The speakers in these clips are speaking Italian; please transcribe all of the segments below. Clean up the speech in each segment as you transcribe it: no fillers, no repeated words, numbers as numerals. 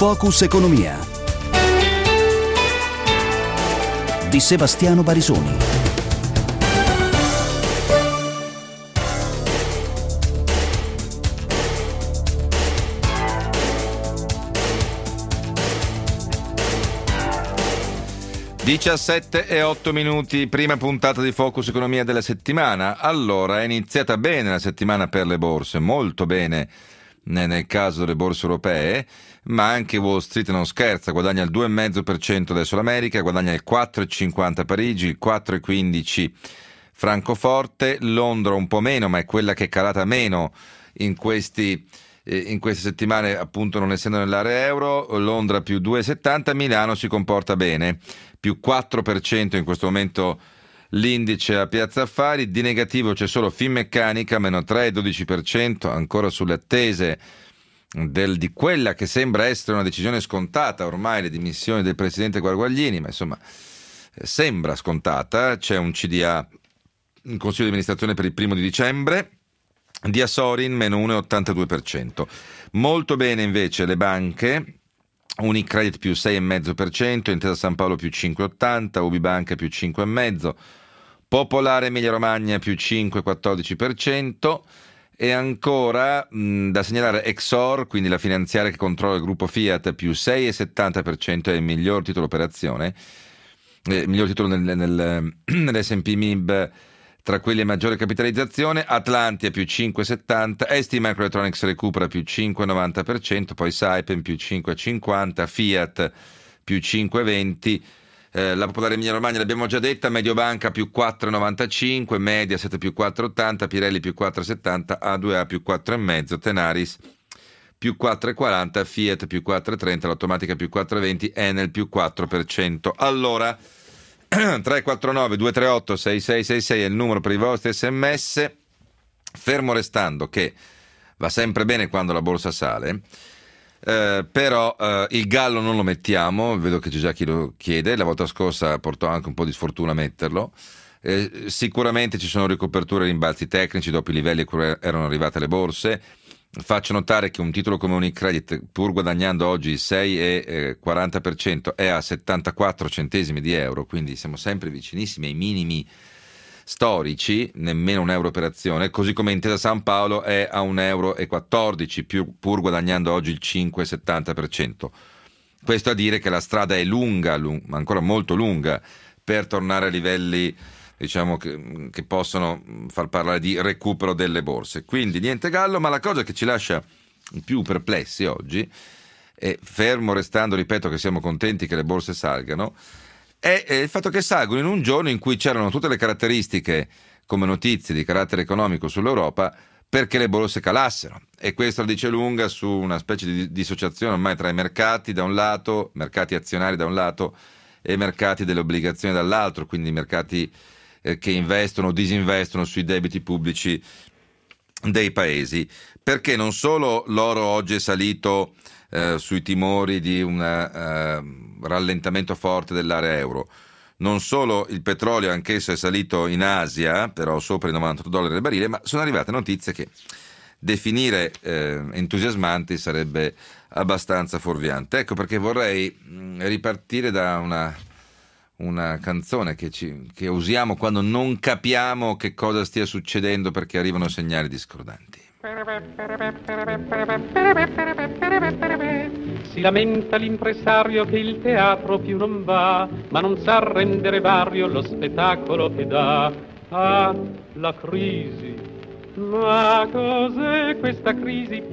Focus Economia di Sebastiano Barisoni. e 8 minuti, prima puntata di Focus Economia della settimana. Allora, è iniziata bene la settimana per le borse, molto bene nel caso delle borse europee, ma anche Wall Street non scherza, guadagna il 2,5% adesso l'America, guadagna il 4,50 Parigi, il 4,15 Francoforte, Londra un po' meno, ma è quella che è calata meno in queste settimane, appunto non essendo nell'area euro. Londra più 2,70, Milano si comporta bene, più 4% in questo momento l'indice a Piazza Affari. Di negativo c'è solo Finmeccanica, meno 3,12%, ancora sulle attese di quella che sembra essere una decisione scontata ormai, le dimissioni del presidente Guarguaglini, ma insomma sembra scontata. C'è un CDA in Consiglio di amministrazione per il 1° di dicembre, di Asorin meno 1,82%. Molto bene invece le banche, Unicredit più 6,5%, Intesa San Paolo più 5,80%, Ubibanca più 5,5%, Popolare Emilia Romagna più 5,14%, e ancora da segnalare Exor, quindi la finanziaria che controlla il gruppo Fiat, più 6,70%, è il miglior titolo operazione, miglior titolo nell'S&P MIB tra quelli a maggiore capitalizzazione. Atlantia più 5,70%, ST Microelectronics recupera più 5,90%, poi Saipem più 5,50%, Fiat più 5,20%, la Popolare Emilia Romagna l'abbiamo già detta, Mediobanca più 4,95%, Mediaset più 4,80%, Pirelli più 4,70%, A2A più 4,5%, Tenaris più 4,40%, Fiat più 4,30%, l'Automatica più 4,20%, Enel più 4%. Allora 349 238 6666 è il numero per i vostri sms, fermo restando che va sempre bene quando la borsa sale, però il gallo non lo mettiamo, vedo che c'è già chi lo chiede, la volta scorsa portò anche un po' di sfortuna a metterlo. Sicuramente ci sono ricoperture e rimbalzi tecnici dopo i livelli a cui erano arrivate le borse. Faccio notare che un titolo come Unicredit, pur guadagnando oggi il 6,40%, è a 74 centesimi di euro, quindi siamo sempre vicinissimi ai minimi storici, nemmeno un euro per azione, così come Intesa San Paolo è a 1,14 euro, pur guadagnando oggi il 5,70%. Questo a dire che la strada è lunga, ancora molto lunga, per tornare a livelli, diciamo, che possono far parlare di recupero delle borse. Quindi niente gallo, ma la cosa che ci lascia più perplessi oggi, e fermo restando, ripeto, che siamo contenti che le borse salgano, è il fatto che salgono in un giorno in cui c'erano tutte le caratteristiche come notizie di carattere economico sull'Europa perché le borse calassero, e questo la dice lunga su una specie di dissociazione ormai tra i mercati da un lato, mercati azionari da un lato, e mercati delle obbligazioni dall'altro, quindi mercati che investono o disinvestono sui debiti pubblici dei paesi. Perché non solo l'oro oggi è salito sui timori di un rallentamento forte dell'area euro, non solo il petrolio anch'esso è salito in Asia, però sopra i $98 al barile, ma sono arrivate notizie che definire entusiasmanti sarebbe abbastanza fuorviante. Ecco perché vorrei ripartire da una canzone che usiamo quando non capiamo che cosa stia succedendo, perché arrivano segnali discordanti. Si lamenta l'impresario che il teatro più non va, ma non sa rendere vario lo spettacolo che dà. Ah, la crisi. Ma cos'è questa crisi?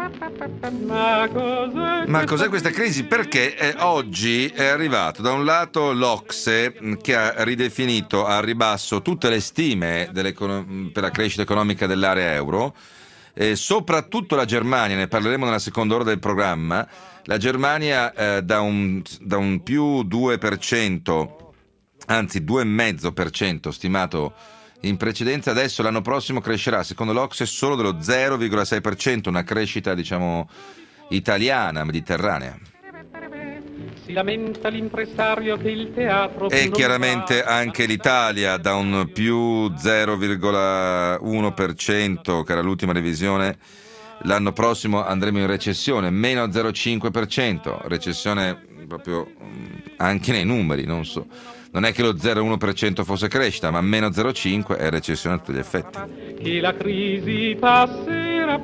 Ma cos'è questa crisi? Perché oggi è arrivato da un lato l'Ocse, che ha ridefinito a ribasso tutte le stime per la crescita economica dell'area euro, soprattutto la Germania, ne parleremo nella seconda ora del programma. La Germania da un più 2%, anzi 2,5% stimato in precedenza, adesso l'anno prossimo crescerà secondo l'Ocse solo dello 0,6%, una crescita diciamo italiana, mediterranea. Si lamenta l'impresario che il teatro E chiaramente anche l'Italia da un più 0,1%, che era l'ultima revisione, l'anno prossimo andremo in recessione, meno 0,5%, recessione proprio anche nei numeri, non è che lo 0,1% fosse crescita, ma meno 0,5% è recessione a tutti gli effetti. Che la crisi passerà.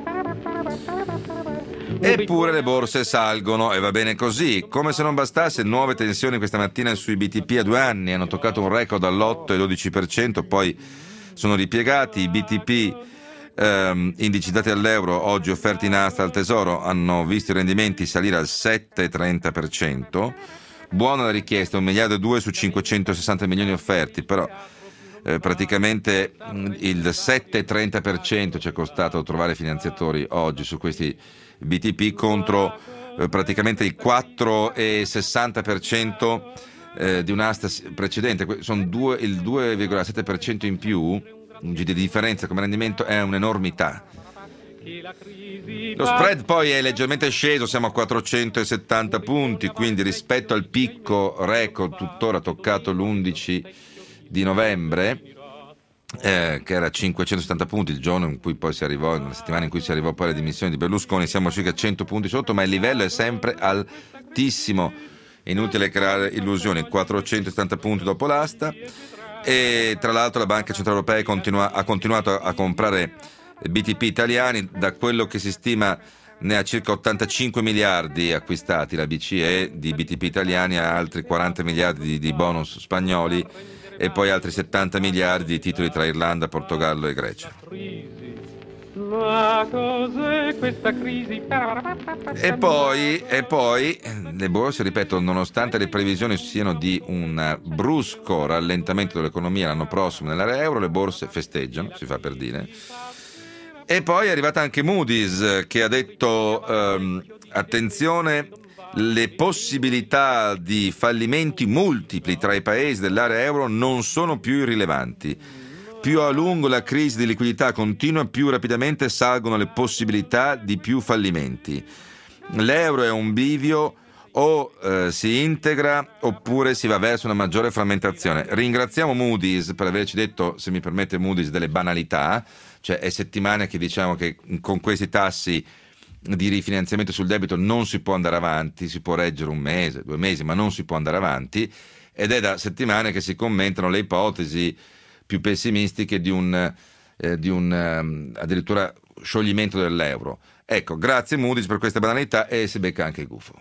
Eppure le borse salgono e va bene così. Come se non bastasse, nuove tensioni questa mattina sui BTP a 2 anni, hanno toccato un record all'8 e 12%, poi sono ripiegati. I BTP indicizzati all'euro, oggi offerti in asta al tesoro, hanno visto i rendimenti salire al 7,30%. Buona la richiesta, 1,2 miliardi su 560 milioni offerti, però praticamente il 7,30% ci è costato trovare finanziatori oggi su questi BTP contro praticamente il 4,60% di un'asta precedente. Sono il 2,7% in più di differenza come rendimento, è un'enormità. Lo spread poi è leggermente sceso, siamo a 470 punti, quindi rispetto al picco record tuttora toccato l'11 di novembre, che era 570 punti, il giorno in cui poi si arrivò, nella settimana in cui si arrivò poi alle dimissioni di Berlusconi, siamo a circa 100 punti sotto, ma il livello è sempre altissimo, inutile creare illusioni. 470 punti dopo l'asta, e tra l'altro la Banca Centrale Europea ha continuato a comprare BTP italiani, da quello che si stima ne ha circa 85 miliardi acquistati la BCE di BTP italiani, a altri 40 miliardi di bonus spagnoli e poi altri 70 miliardi di titoli tra Irlanda, Portogallo e Grecia. Ma cos'è questa crisi? E poi le borse, ripeto, nonostante le previsioni siano di un brusco rallentamento dell'economia l'anno prossimo nell'area euro, le borse festeggiano, si fa per dire. E poi è arrivata anche Moody's, che ha detto attenzione, le possibilità di fallimenti multipli tra i paesi dell'area euro non sono più irrilevanti. Più a lungo la crisi di liquidità continua, più rapidamente salgono le possibilità di più fallimenti. L'euro è un bivio, o si integra oppure si va verso una maggiore frammentazione. Ringraziamo Moody's per averci detto, se mi permette Moody's, delle banalità, cioè è settimane che diciamo che con questi tassi di rifinanziamento sul debito non si può andare avanti, si può reggere 1 mese, 2 mesi, ma non si può andare avanti, ed è da settimane che si commentano le ipotesi più pessimistiche di un addirittura scioglimento dell'euro. Ecco, grazie Moody's per queste banalità, e si becca anche il gufo.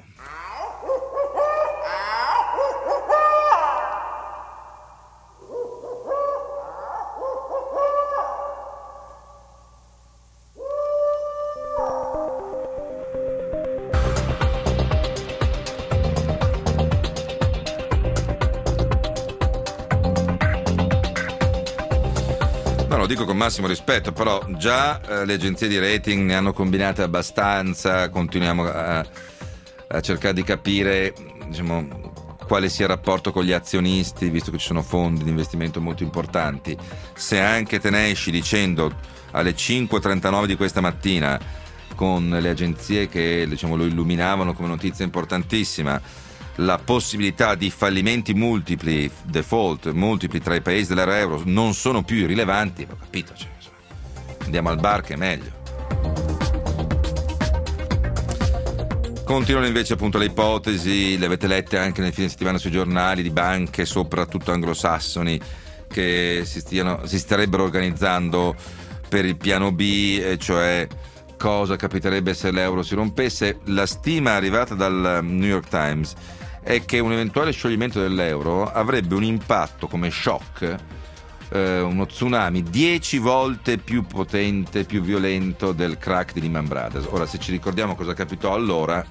Lo dico con massimo rispetto, però già le agenzie di rating ne hanno combinate abbastanza, continuiamo a cercare di capire, diciamo, quale sia il rapporto con gli azionisti, visto che ci sono fondi di investimento molto importanti. Se anche te ne esci dicendo alle 5:39 di questa mattina, con le agenzie che, diciamo, lo illuminavano come notizia importantissima, la possibilità di fallimenti multipli, default multipli tra i paesi dell'area euro non sono più irrilevanti, ho capito, cioè, andiamo al bar che è meglio. Continuano invece appunto le ipotesi, le avete lette anche nel fine settimana sui giornali, di banche soprattutto anglosassoni che si starebbero organizzando per il piano B, e cioè cosa capiterebbe se l'euro si rompesse. La stima arrivata dal New York Times è che un eventuale scioglimento dell'euro avrebbe un impatto come shock, uno tsunami 10 volte più potente, più violento del crack di Lehman Brothers. Ora, se ci ricordiamo cosa capitò allora,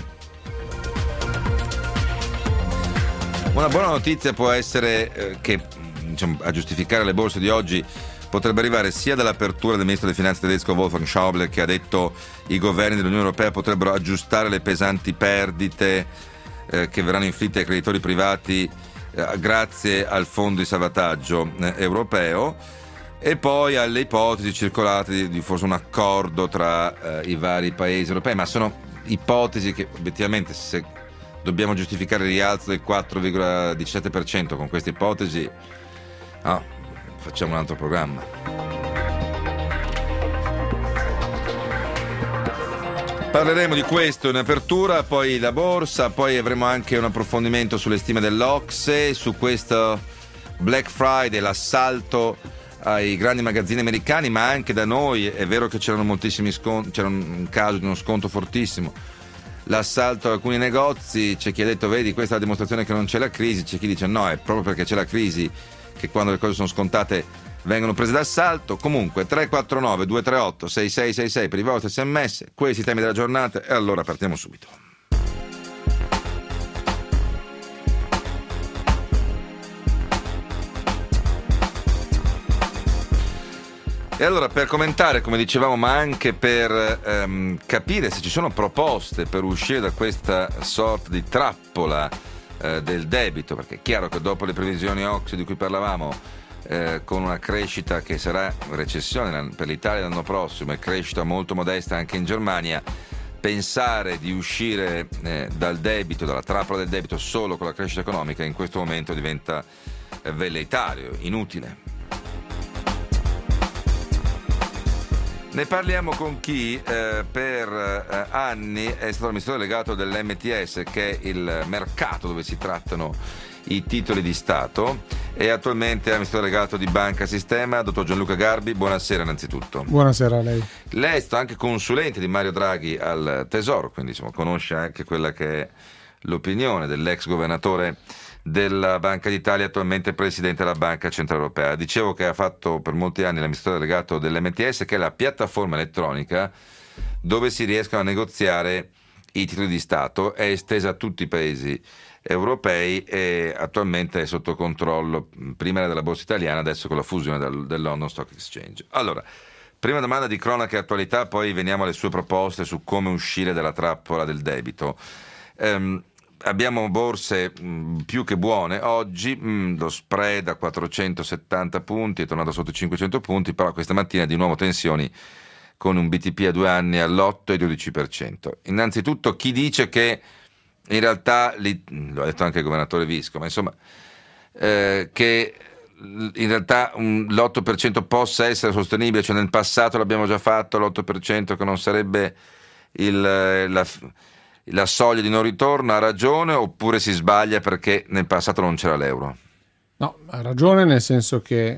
Una buona notizia può essere che, diciamo, a giustificare le borse di oggi potrebbe arrivare sia dall'apertura del ministro delle finanze tedesco Wolfgang Schäuble, che ha detto i governi dell'Unione Europea potrebbero aggiustare le pesanti perdite che verranno inflitte ai creditori privati grazie al fondo di salvataggio europeo, e poi alle ipotesi circolate di forse un accordo tra i vari paesi europei, ma sono ipotesi che obiettivamente, se dobbiamo giustificare il rialzo del 4,17% con queste ipotesi, no, facciamo un altro programma. Parleremo di questo in apertura, poi la borsa, poi avremo anche un approfondimento sulle stime dell'Ocse, su questo Black Friday, l'assalto ai grandi magazzini americani, ma anche da noi. È vero che c'erano moltissimi sconti, c'era un caso di uno sconto fortissimo, l'assalto a alcuni negozi. C'è chi ha detto vedi, questa è la dimostrazione che non c'è la crisi, c'è chi dice no, è proprio perché c'è la crisi che quando le cose sono scontate vengono prese d'assalto. Comunque 349 238 6666 per i vostri sms, questi temi della giornata, e allora partiamo subito. E allora, per commentare, come dicevamo, ma anche per capire se ci sono proposte per uscire da questa sorta di trappola del debito, perché è chiaro che dopo le previsioni Ocse di cui parlavamo, con una crescita che sarà recessione per l'Italia l'anno prossimo e crescita molto modesta anche in Germania, pensare di uscire dal debito, dalla trappola del debito solo con la crescita economica in questo momento diventa velleitario, inutile. Ne parliamo con chi per anni è stato amministratore delegato dell'MTS, che è il mercato dove si trattano i titoli di Stato, e attualmente è amministratore delegato di Banca Sistema. Dottor Gianluca Garbi, buonasera innanzitutto. Buonasera a lei. Lei è stato anche consulente di Mario Draghi al Tesoro, quindi insomma conosce anche quella che è l'opinione dell'ex governatore della Banca d'Italia, attualmente presidente della Banca Centrale Europea. Dicevo che ha fatto per molti anni l'amministratore delegato dell'MTS, che è la piattaforma elettronica dove si riescono a negoziare i titoli di Stato. È estesa a tutti i paesi europei e attualmente è sotto controllo, prima era della Borsa Italiana, adesso con la fusione del London Stock Exchange. Allora, prima domanda di cronaca e attualità, poi veniamo alle sue proposte su come uscire dalla trappola del debito. Abbiamo borse più che buone oggi, lo spread a 470 punti è tornato sotto i 500 punti, però questa mattina di nuovo tensioni con un BTP a 2 anni all'8,12%. Innanzitutto, chi dice che in realtà, lo ha detto anche il governatore Visco, ma insomma, che in realtà l'8% possa essere sostenibile, cioè nel passato l'abbiamo già fatto l'8%, che non sarebbe la soglia di non ritorno, ha ragione oppure si sbaglia perché nel passato non c'era l'euro? No, ha ragione, nel senso che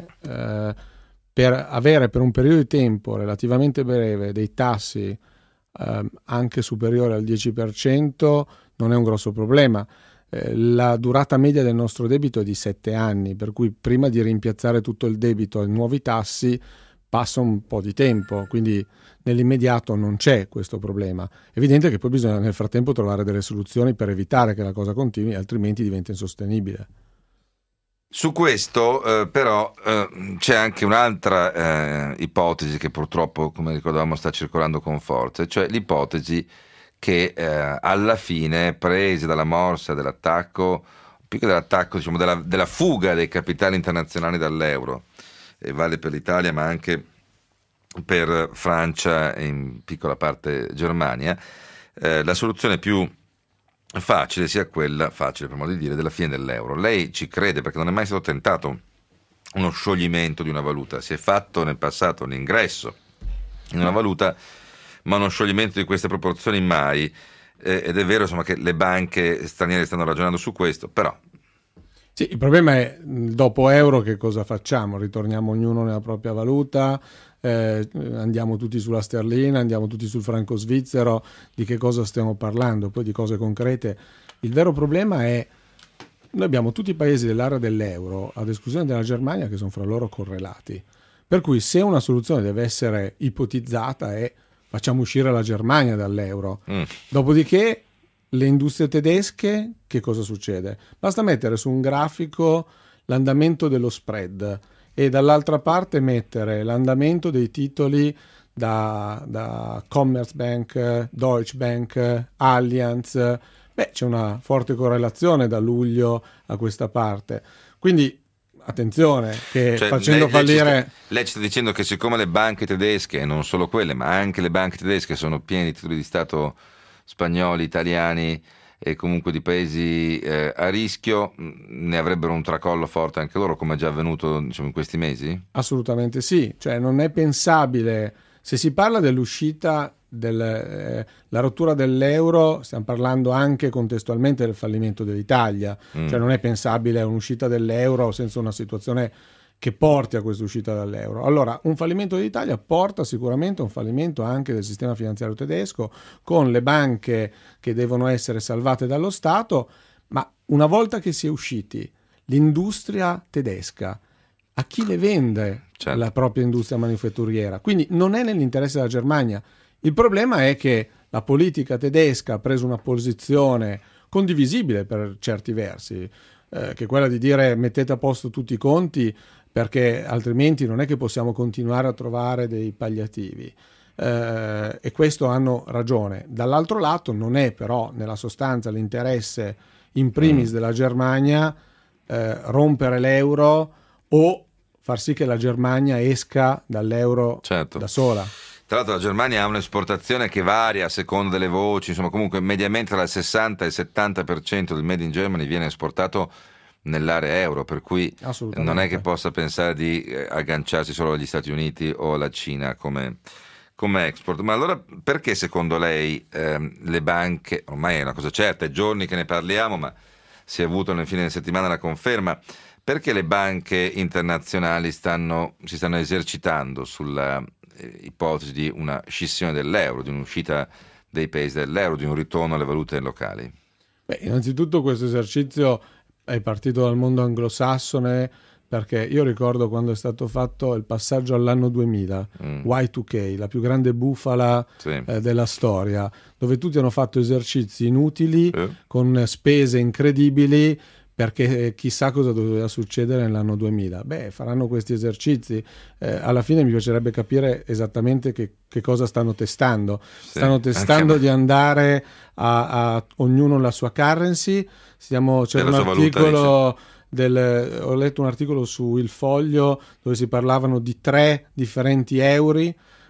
per avere per un periodo di tempo relativamente breve dei tassi anche superiori al 10% non è un grosso problema. La durata media del nostro debito è di 7 anni, per cui prima di rimpiazzare tutto il debito ai nuovi tassi passa un po' di tempo, quindi nell'immediato non c'è questo problema. È evidente che poi bisogna nel frattempo trovare delle soluzioni per evitare che la cosa continui, altrimenti diventa insostenibile. Su questo però c'è anche un'altra ipotesi che purtroppo, come ricordavamo, sta circolando con forza, cioè l'ipotesi che alla fine, prese dalla morsa dell'attacco, più che dell'attacco, diciamo della fuga dei capitali internazionali dall'euro, e vale per l'Italia ma anche per Francia e in piccola parte Germania, la soluzione più facile sia quella, facile per modo di dire, della fine dell'euro. Lei ci crede? Perché non è mai stato tentato uno scioglimento di una valuta, si è fatto nel passato un ingresso in una valuta, ma uno scioglimento di queste proporzioni mai, ed è vero insomma che le banche straniere stanno ragionando su questo, però sì, il problema è dopo euro che cosa facciamo? Ritorniamo ognuno nella propria valuta, andiamo tutti sulla sterlina, andiamo tutti sul franco svizzero, di che cosa stiamo parlando? Poi di cose concrete. Il vero problema è noi abbiamo tutti i paesi dell'area dell'euro, ad esclusione della Germania, che sono fra loro correlati. Per cui se una soluzione deve essere ipotizzata è facciamo uscire la Germania dall'euro. Dopodiché le industrie tedesche, che cosa succede? Basta mettere su un grafico l'andamento dello spread e dall'altra parte mettere l'andamento dei titoli da Commerzbank, Deutsche Bank, Allianz. C'è una forte correlazione da luglio a questa parte. Quindi attenzione che facendo fallire... Lei ci sta dicendo che siccome le banche tedesche, e non solo quelle, ma anche le banche tedesche sono piene di titoli di Stato spagnoli, italiani e comunque di paesi a rischio, ne avrebbero un tracollo forte anche loro, come è già avvenuto, diciamo, in questi mesi? Assolutamente sì, cioè non è pensabile, se si parla dell'uscita la rottura dell'euro, stiamo parlando anche contestualmente del fallimento dell'Italia, cioè non è pensabile un'uscita dell'euro senza una situazione che porti a questa uscita dall'euro. Allora, un fallimento dell'Italia porta sicuramente a un fallimento anche del sistema finanziario tedesco, con le banche che devono essere salvate dallo Stato, ma una volta che si è usciti, l'industria tedesca a chi le vende la propria industria manifatturiera? Quindi non è nell'interesse della Germania. Il problema è che la politica tedesca ha preso una posizione condivisibile per certi versi, che è quella di dire mettete a posto tutti i conti perché altrimenti non è che possiamo continuare a trovare dei palliativi. E questo hanno ragione. Dall'altro lato non è però nella sostanza l'interesse in primis della Germania rompere l'euro o far sì che la Germania esca dall'euro da sola. Tra l'altro la Germania ha un'esportazione che varia a seconda delle voci, insomma comunque mediamente tra il 60 e il 70% del Made in Germany viene esportato nell'area euro, per cui non è che possa pensare di agganciarsi solo agli Stati Uniti o alla Cina come export. Ma allora perché secondo lei le banche, ormai è una cosa certa, è giorni che ne parliamo, ma si è avuto nel fine settimana la conferma, perché le banche internazionali si stanno esercitando sulla ipotesi di una scissione dell'euro, di un'uscita dei paesi dell'euro, di un ritorno alle valute locali? Beh, innanzitutto questo esercizio è partito dal mondo anglosassone, perché io ricordo quando è stato fatto il passaggio all'anno 2000, Y2K, la più grande bufala della storia, dove tutti hanno fatto esercizi inutili con spese incredibili, perché chissà cosa doveva succedere nell'anno 2000. Beh, faranno questi esercizi. Alla fine mi piacerebbe capire esattamente che cosa stanno testando. Stanno testando di andare a ognuno la sua currency. C'è un articolo ho letto un articolo su Il Foglio dove si parlavano di 3 differenti euro.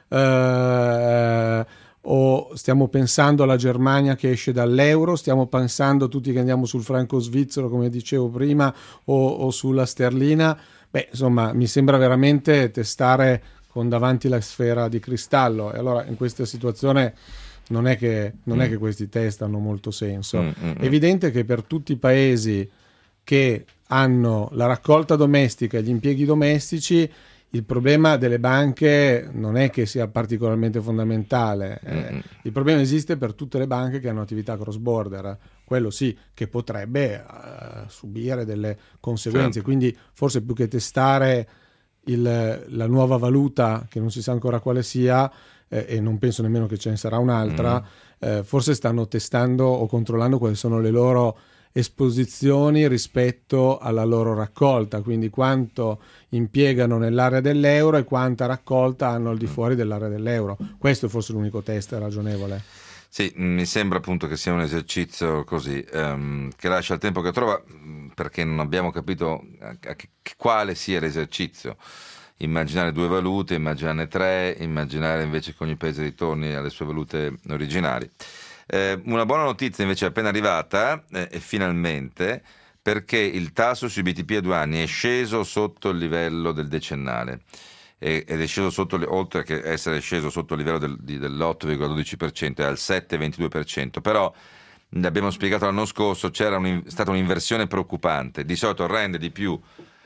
O stiamo pensando alla Germania che esce dall'euro, stiamo pensando tutti che andiamo sul franco svizzero, come dicevo prima, o sulla sterlina. Beh, insomma, mi sembra veramente testare con davanti la sfera di cristallo. E allora in questa situazione non è che questi test hanno molto senso. È evidente che per tutti i paesi che hanno la raccolta domestica e gli impieghi domestici, il problema delle banche non è che sia particolarmente fondamentale. Il problema esiste per tutte le banche che hanno attività cross border, quello sì che potrebbe subire delle conseguenze. Quindi forse più che testare la nuova valuta, che non si sa ancora quale sia, e non penso nemmeno che ce ne sarà un'altra, forse stanno testando o controllando quali sono le loro esposizioni rispetto alla loro raccolta, quindi quanto impiegano nell'area dell'euro e quanta raccolta hanno al di fuori dell'area dell'euro. Questo è forse l'unico test ragionevole. Sì, mi sembra appunto che sia un esercizio così che lascia il tempo che trova, perché non abbiamo capito quale sia l'esercizio. Immaginare 2 valute, immaginarne 3, immaginare invece che ogni paese ritorni alle sue valute originali. Una buona notizia invece è appena arrivata, e finalmente, perché il tasso sui BTP a 2 anni è sceso sotto il livello del decennale ed è sceso sotto, oltre che essere sceso sotto il livello dell'8,12%, è al 7,22%, però l'abbiamo spiegato l'anno scorso, c'era stata un'inversione preoccupante. Di solito rende di più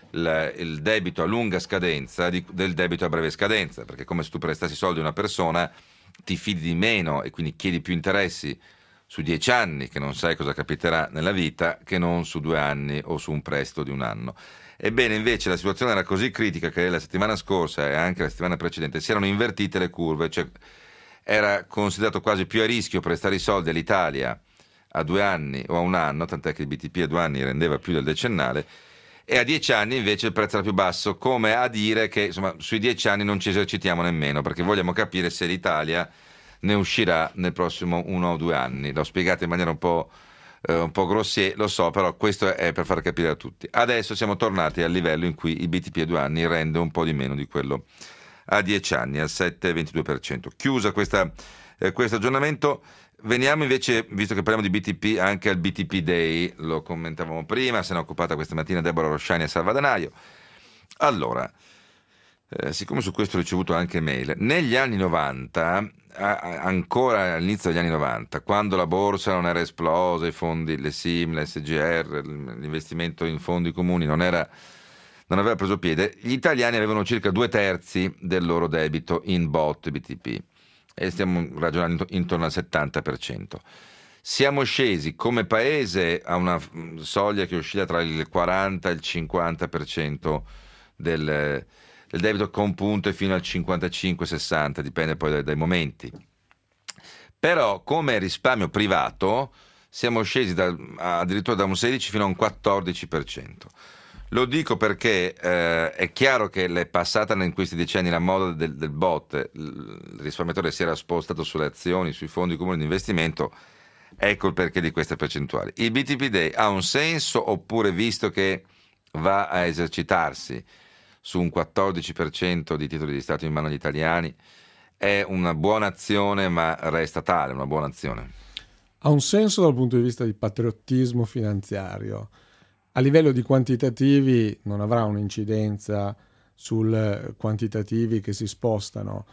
il debito a lunga scadenza del debito a breve scadenza, perché come se tu prestassi soldi a una persona ti fidi di meno e quindi chiedi più interessi su 10 anni, che non sai cosa capiterà nella vita, che non su 2 anni o su un prestito di 1 anno. Ebbene, invece la situazione era così critica che la settimana scorsa e anche la settimana precedente si erano invertite le curve, cioè era considerato quasi più a rischio prestare i soldi all'Italia a 2 anni o a 1 anno, tant'è che il BTP a 2 anni rendeva più del decennale, e a 10 anni invece il prezzo era più basso, come a dire che insomma sui 10 anni non ci esercitiamo nemmeno, perché vogliamo capire se l'Italia ne uscirà nel prossimo 1 o 2 anni. L'ho spiegato in maniera un po' grossier, lo so, però questo è per far capire a tutti. Adesso siamo tornati al livello in cui il BTP a 2 anni rende un po' di meno di quello a 10 anni, al 7,22%. Chiusa questo aggiornamento. Veniamo invece, visto che parliamo di BTP, anche al BTP Day, lo commentavamo prima, se ne è occupata questa mattina Deborah Rosciani e Salvadanaio. Allora, siccome su questo ho ricevuto anche mail, negli anni 90 ancora all'inizio degli anni 90, quando la borsa non era esplosa, i fondi, le SIM, le SGR, l'investimento in fondi comuni non aveva preso piede, gli italiani avevano circa 2/3 del loro debito in BOT e BTP e stiamo ragionando intorno al 70%. Siamo scesi come paese a una soglia che oscilla tra il 40 e il 50% del debito compunto fino al 55-60, dipende poi dai momenti. Però come risparmio privato siamo scesi addirittura da un 16 fino a un 14%. Lo dico perché è chiaro che è passata in questi decenni la moda del BOT, il risparmiatore si era spostato sulle azioni, sui fondi comuni di investimento, ecco il perché di queste percentuali. Il BTP Day ha un senso, oppure, visto che va a esercitarsi su un 14% di titoli di Stato in mano agli italiani, è una buona azione, ma resta tale, una buona azione? Ha un senso dal punto di vista di patriottismo finanziario. A livello di quantitativi non avrà un'incidenza sul quantitativi che si spostano.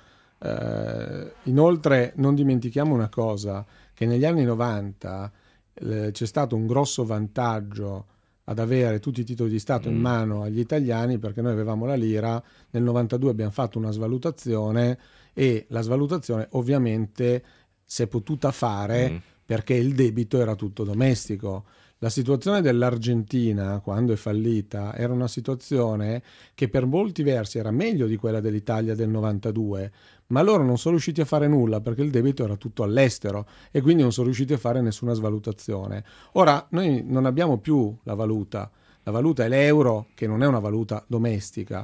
Inoltre non dimentichiamo una cosa, che negli anni 90 c'è stato un grosso vantaggio ad avere tutti i titoli di Stato in mano agli italiani, perché noi avevamo la lira, nel 92 abbiamo fatto una svalutazione e la svalutazione ovviamente si è potuta fare perché il debito era tutto domestico. La situazione dell'Argentina, quando è fallita, era una situazione che per molti versi era meglio di quella dell'Italia del 92, ma loro non sono riusciti a fare nulla perché il debito era tutto all'estero e quindi non sono riusciti a fare nessuna svalutazione. Ora, noi non abbiamo più la valuta è l'euro, che non è una valuta domestica,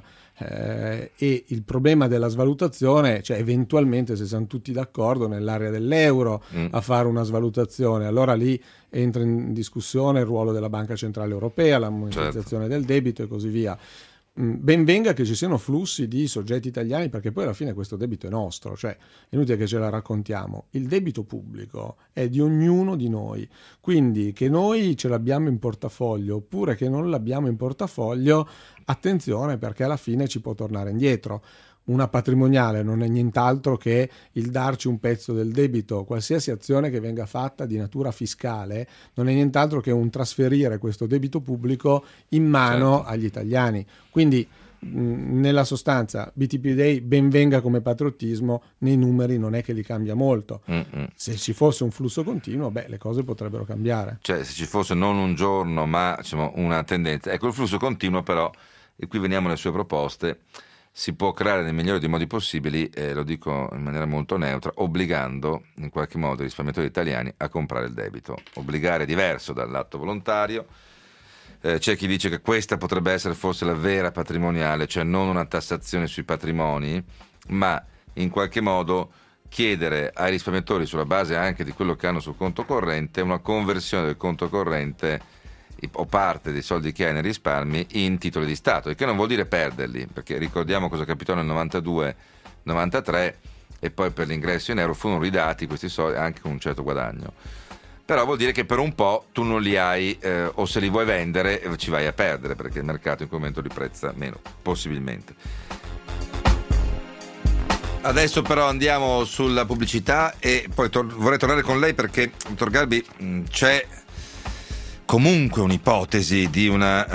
e il problema della svalutazione, cioè eventualmente se siamo tutti d'accordo nell'area dell'euro a fare una svalutazione, allora lì entra in discussione il ruolo della Banca Centrale Europea, la monetizzazione del debito e così via. Ben venga che ci siano flussi di soggetti italiani, perché poi alla fine questo debito è nostro, cioè è inutile che ce la raccontiamo. Il debito pubblico è di ognuno di noi, quindi che noi ce l'abbiamo in portafoglio oppure che non l'abbiamo in portafoglio, attenzione, perché alla fine ci può tornare indietro. Una patrimoniale non è nient'altro che il darci un pezzo del debito. Qualsiasi azione che venga fatta di natura fiscale non è nient'altro che un trasferire questo debito pubblico in mano agli italiani. Quindi nella sostanza BTP Day ben venga come patriottismo, nei numeri non è che li cambia molto. Se ci fosse un flusso continuo, le cose potrebbero cambiare. Cioè, se ci fosse non un giorno ma una tendenza, ecco, il flusso continuo però, e qui veniamo alle sue proposte, si può creare nel migliore dei modi possibili, lo dico in maniera molto neutra, obbligando in qualche modo i risparmiatori italiani a comprare il debito. Obbligare è diverso dall'atto volontario. C'è chi dice che questa potrebbe essere forse la vera patrimoniale, cioè non una tassazione sui patrimoni, ma in qualche modo chiedere ai risparmiatori, sulla base anche di quello che hanno sul conto corrente, una conversione del conto corrente o parte dei soldi che hai nei risparmi in titoli di Stato, il che non vuol dire perderli, perché ricordiamo cosa capitò nel 92-93 e poi per l'ingresso in euro furono ridati questi soldi anche con un certo guadagno, però vuol dire che per un po' tu non li hai, o se li vuoi vendere ci vai a perdere, perché il mercato in quel momento li prezza meno, possibilmente. Adesso però andiamo sulla pubblicità e poi vorrei tornare con lei, perché dottor Garbi, c'è comunque un'ipotesi di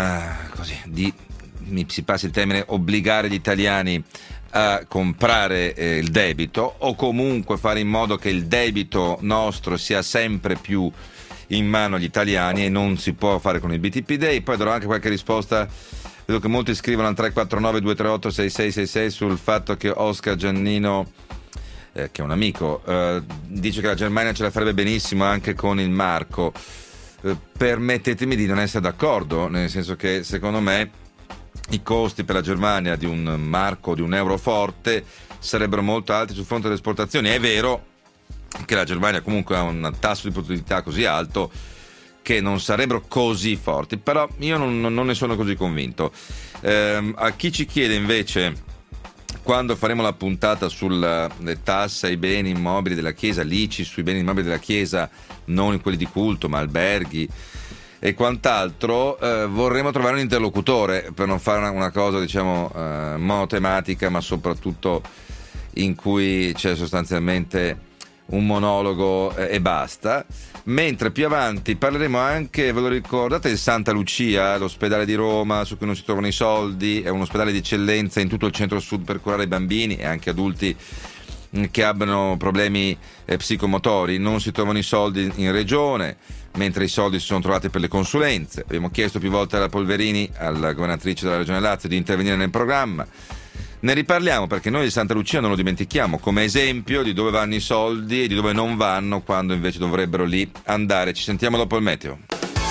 mi si passi il termine, obbligare gli italiani a comprare il debito, o comunque fare in modo che il debito nostro sia sempre più in mano agli italiani, e non si può fare con il BTP Day. Poi darò anche qualche risposta, vedo che molti scrivono al 349 238 6666 sul fatto che Oscar Giannino, che è un amico, dice che la Germania ce la farebbe benissimo anche con il marco. Permettetemi di non essere d'accordo, nel senso che secondo me i costi per la Germania di un marco, di un euro forte, sarebbero molto alti sul fronte delle esportazioni. È vero che la Germania comunque ha un tasso di produttività così alto che non sarebbero così forti, però io non ne sono così convinto. A chi ci chiede invece, quando faremo la puntata sulle tasse ai beni immobili della Chiesa, l'ICI sui beni immobili della Chiesa, non quelli di culto ma alberghi e quant'altro, vorremmo trovare un interlocutore per non fare una cosa monotematica, ma soprattutto in cui c'è sostanzialmente un monologo e basta, mentre più avanti parleremo anche, ve lo ricordate, il Santa Lucia, l'ospedale di Roma su cui non si trovano i soldi, è un ospedale di eccellenza in tutto il centro-sud per curare bambini e anche adulti che abbiano problemi psicomotori, non si trovano i soldi in regione, mentre i soldi si sono trovati per le consulenze. Abbiamo chiesto più volte alla Polverini, alla governatrice della regione Lazio, di intervenire nel programma. Ne riparliamo perché noi di Santa Lucia non lo dimentichiamo come esempio di dove vanno i soldi e di dove non vanno quando invece dovrebbero lì andare. Ci sentiamo dopo il meteo.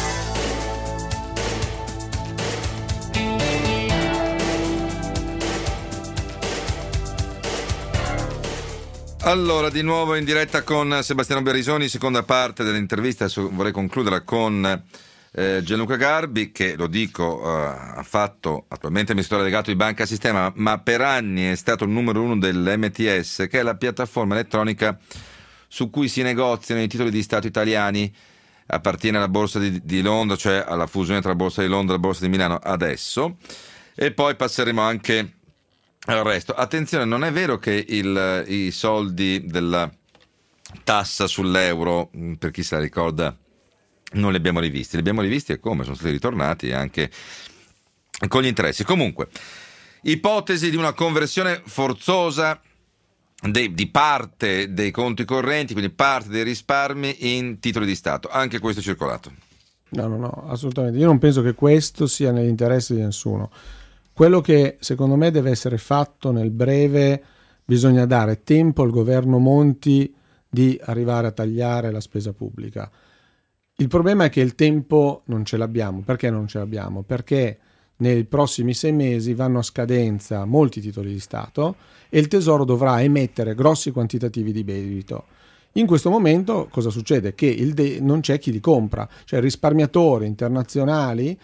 Allora, di nuovo in diretta con Sebastiano Berisoni, seconda parte dell'intervista. Adesso vorrei concluderla con Gianluca Garbi, che, lo dico, ha fatto, attualmente amministratore delegato di Banca Sistema, ma per anni è stato il numero uno dell'MTS, che è la piattaforma elettronica su cui si negoziano i titoli di Stato italiani. Appartiene alla Borsa di Londra, cioè alla fusione tra la Borsa di Londra e la Borsa di Milano adesso, e poi passeremo anche al resto. Attenzione, non è vero che i soldi della tassa sull'euro, per chi se la ricorda, non li abbiamo rivisti. Li abbiamo rivisti e come? Sono stati ritornati anche con gli interessi. Comunque, ipotesi di una conversione forzosa di parte dei conti correnti, quindi parte dei risparmi, in titoli di Stato. Anche questo è circolato. No, assolutamente. Io non penso che questo sia nell'interesse di nessuno. Quello che secondo me deve essere fatto nel breve, bisogna dare tempo al governo Monti di arrivare a tagliare la spesa pubblica. Il problema è che il tempo non ce l'abbiamo. Perché non ce l'abbiamo? Perché nei prossimi 6 mesi vanno a scadenza molti titoli di Stato e il Tesoro dovrà emettere grossi quantitativi di debito. In questo momento cosa succede? Che non c'è chi li compra, cioè risparmiatori internazionali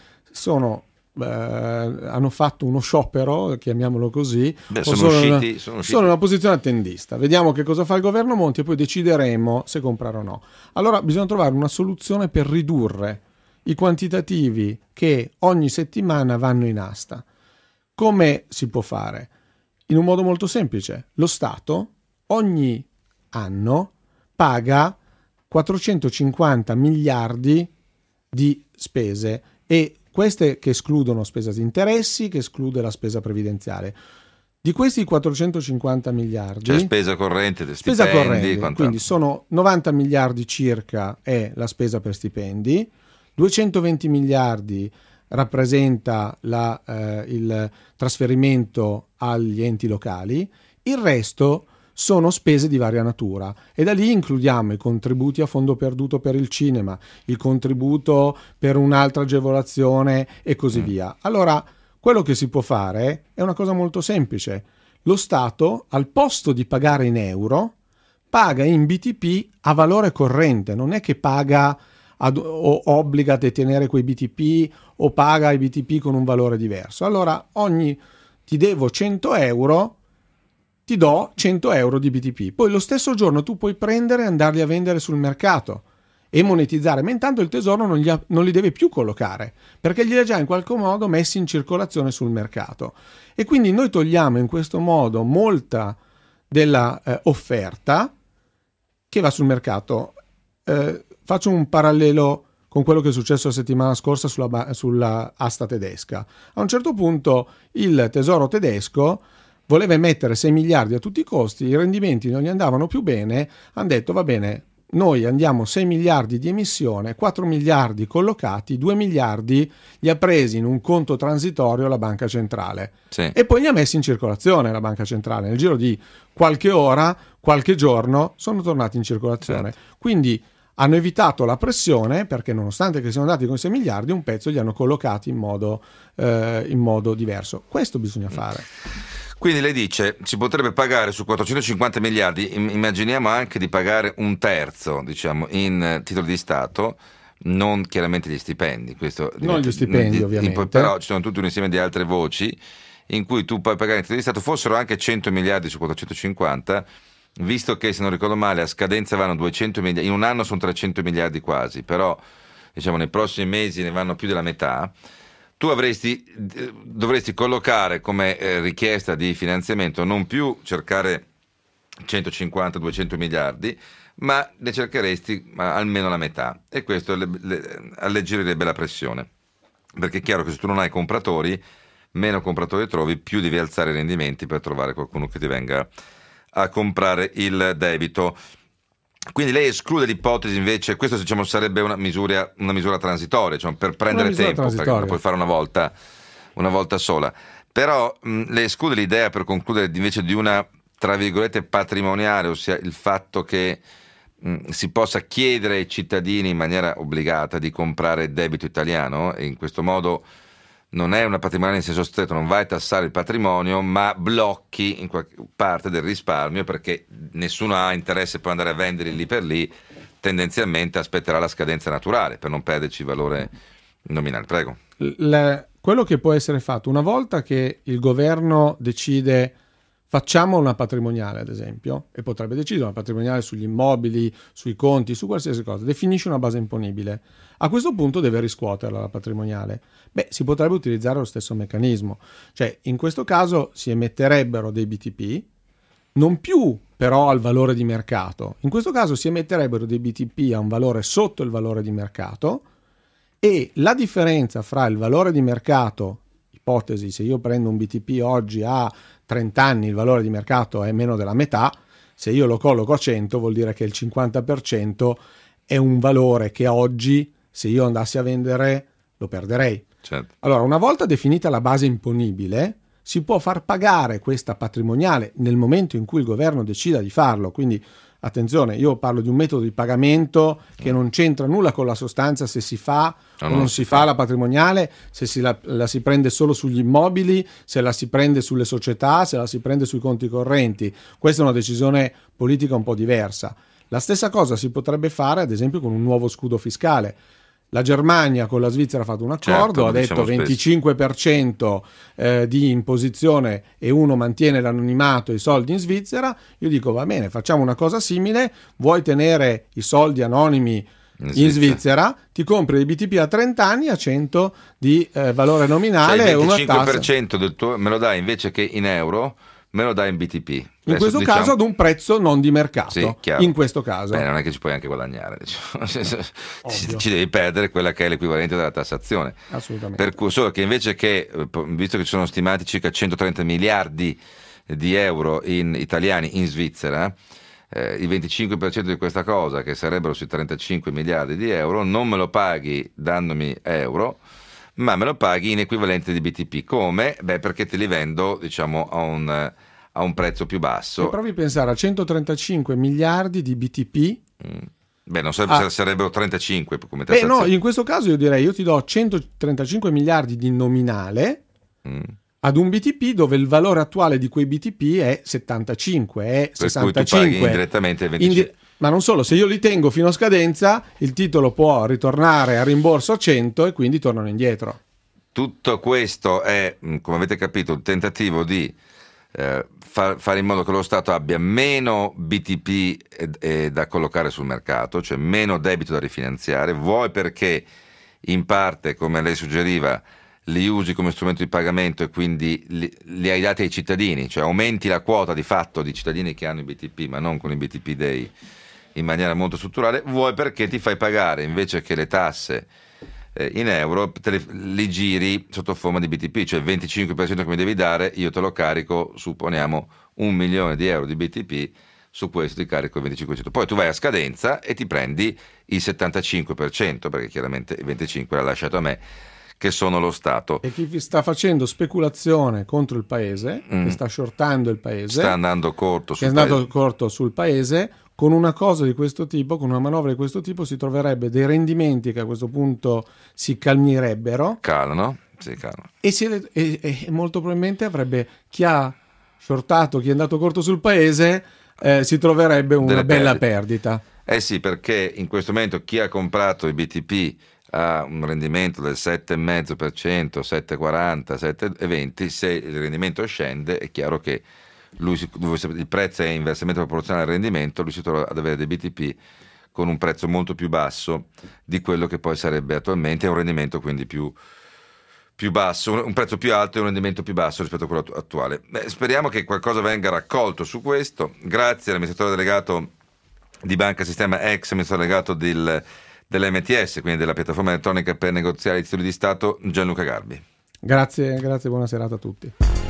hanno fatto uno sciopero, chiamiamolo così. Sono in una posizione attendista. Vediamo che cosa fa il governo Monti e poi decideremo se comprare o no. Allora bisogna trovare una soluzione per ridurre i quantitativi che ogni settimana vanno in asta. Come si può fare? In un modo molto semplice. Lo Stato ogni anno paga 450 miliardi di spese, e queste che escludono spesa di interessi, che esclude la spesa previdenziale. Di questi 450 miliardi... Cioè spesa corrente, stipendi, quindi sono 90 miliardi circa è la spesa per stipendi, 220 miliardi rappresenta il trasferimento agli enti locali, il resto sono spese di varia natura, e da lì includiamo i contributi a fondo perduto per il cinema, il contributo per un'altra agevolazione e così via. Allora, quello che si può fare è una cosa molto semplice. Lo Stato, al posto di pagare in euro, paga in BTP a valore corrente, non è che paga o obbliga a detenere quei BTP o paga i BTP con un valore diverso. Allora, ti devo 100 euro, ti do 100 euro di BTP. Poi lo stesso giorno tu puoi prendere e andarli a vendere sul mercato e monetizzare, ma intanto il Tesoro non li deve più collocare, perché li ha già in qualche modo messi in circolazione sul mercato. E quindi noi togliamo in questo modo molta della offerta che va sul mercato. Faccio un parallelo con quello che è successo la settimana scorsa sulla asta tedesca. A un certo punto il Tesoro tedesco voleva emettere 6 miliardi a tutti i costi, i rendimenti non gli andavano più bene, hanno detto va bene, noi andiamo 6 miliardi di emissione, 4 miliardi collocati, 2 miliardi li ha presi in un conto transitorio la Banca Centrale, sì, e poi li ha messi in circolazione la Banca Centrale. Nel giro di qualche ora, qualche giorno, sono tornati in circolazione. Certo. Quindi hanno evitato la pressione, perché nonostante che siano andati con 6 miliardi, un pezzo li hanno collocati in modo diverso. Questo bisogna fare. Quindi lei dice si potrebbe pagare su 450 miliardi, immaginiamo anche di pagare un terzo, diciamo, in titoli di Stato, non chiaramente gli stipendi. Non gli stipendi, ovviamente. Però ci sono tutto un insieme di altre voci in cui tu puoi pagare in titoli di Stato, fossero anche 100 miliardi su 450, visto che, se non ricordo male, a scadenza vanno 200 miliardi, in un anno sono 300 miliardi quasi, però diciamo nei prossimi mesi ne vanno più della metà. Tu dovresti collocare come richiesta di finanziamento non più cercare 150-200 miliardi, ma ne cercheresti almeno la metà, e questo alleggerirebbe la pressione, perché è chiaro che se tu non hai compratori, meno compratori trovi, più devi alzare i rendimenti per trovare qualcuno che ti venga a comprare il debito. Quindi lei esclude l'ipotesi invece, questo diciamo sarebbe una misura transitoria, cioè per prendere tempo, perché non puoi fare una volta sola, però le esclude l'idea, per concludere, invece di una, tra virgolette, patrimoniale, ossia il fatto che si possa chiedere ai cittadini in maniera obbligata di comprare debito italiano, e in questo modo non è una patrimoniale in senso stretto, non vai a tassare il patrimonio, ma blocchi in qualche parte del risparmio, perché nessuno ha interesse poi andare a venderli lì per lì, tendenzialmente aspetterà la scadenza naturale per non perderci valore nominale. Prego. Quello che può essere fatto una volta che il governo decide facciamo una patrimoniale, ad esempio, e potrebbe decidere una patrimoniale sugli immobili, sui conti, su qualsiasi cosa, definisce una base imponibile. A questo punto deve riscuoterla la patrimoniale. Si potrebbe utilizzare lo stesso meccanismo. Cioè, in questo caso si emetterebbero dei BTP, non più però al valore di mercato. In questo caso si emetterebbero dei BTP a un valore sotto il valore di mercato, e la differenza fra il valore di mercato, ipotesi, se io prendo un BTP oggi a 30 anni il valore di mercato è meno della metà, se io lo colloco a 100 vuol dire che il 50% è un valore che oggi, se io andassi a vendere, lo perderei. Certo. Allora, una volta definita la base imponibile, si può far pagare questa patrimoniale nel momento in cui il governo decida di farlo. Quindi, attenzione, io parlo di un metodo di pagamento che non c'entra nulla con la sostanza, se si fa o non si fa la patrimoniale, se la si prende solo sugli immobili, se la si prende sulle società, se la si prende sui conti correnti. Questa è una decisione politica un po' diversa. La stessa cosa si potrebbe fare, ad esempio, con un nuovo scudo fiscale. La Germania con la Svizzera ha fatto un accordo, ha detto 25% di imposizione e uno mantiene l'anonimato e i soldi in Svizzera. Io dico va bene, facciamo una cosa simile, vuoi tenere i soldi anonimi in Svizzera, ti compri dei BTP a 30 anni a 100 di valore nominale. Il 25% del tuo me lo dai invece che in euro, me lo dai in BTP. In questo caso ad un prezzo non di mercato, in questo caso. Non è che ci puoi anche guadagnare, diciamo. Ci devi perdere quella che è l'equivalente della tassazione. Assolutamente. Per cui, solo che invece che, visto che ci sono stimati circa 130 miliardi di euro italiani in Svizzera, il 25% di questa cosa, che sarebbero sui 35 miliardi di euro, non me lo paghi dandomi euro, ma me lo paghi in equivalente di BTP. Come? Perché te li vendo, diciamo, a un prezzo più basso. E provi a pensare a 135 miliardi di BTP. Non sarebbero 35 come tassazione. No, in questo caso io ti do 135 miliardi di nominale ad un BTP dove il valore attuale di quei BTP è 75, è 65. Per cui tu paghi indirettamente il 25. Ma non solo, se io li tengo fino a scadenza, il titolo può ritornare a rimborso a 100 e quindi tornano indietro. Tutto questo è, come avete capito, un tentativo di fare in modo che lo Stato abbia meno BTP da collocare sul mercato, cioè meno debito da rifinanziare, vuoi perché in parte, come lei suggeriva, li usi come strumento di pagamento e quindi li hai dati ai cittadini, cioè aumenti la quota di fatto di cittadini che hanno i BTP, ma non con i BTP Day in maniera molto strutturale, vuoi perché ti fai pagare invece che le tasse in euro, li giri sotto forma di BTP, cioè il 25% che mi devi dare, io te lo carico, supponiamo 1 milione di euro di BTP, su questo ti carico il 25%. Poi tu vai a scadenza e ti prendi il 75%, perché chiaramente il 25% l'ha lasciato a me, che sono lo Stato. E chi sta facendo speculazione contro il paese, che sta shortando il paese, sta andando corto sul paese, con una cosa di questo tipo, con una manovra di questo tipo, si troverebbe dei rendimenti che a questo punto si calmirebbero. Calano. Sì, calano. E molto probabilmente avrebbe chi ha shortato, chi è andato corto sul paese, si troverebbe una bella perdita. Sì, perché in questo momento chi ha comprato i BTP ha un rendimento del 7,5%, 7,40, 7,20, se il rendimento scende è chiaro che il prezzo è inversamente proporzionale al rendimento, lui si trova ad avere dei BTP con un prezzo molto più basso di quello che poi sarebbe attualmente, un rendimento quindi più più basso, un prezzo più alto e un rendimento più basso rispetto a quello attuale. Speriamo che qualcosa venga raccolto su questo. Grazie all'amministratore delegato di Banca Sistema, ex amministratore delegato dell'MTS, quindi della piattaforma elettronica per negoziare i titoli di Stato, Gianluca Garbi. Grazie, buona serata a tutti.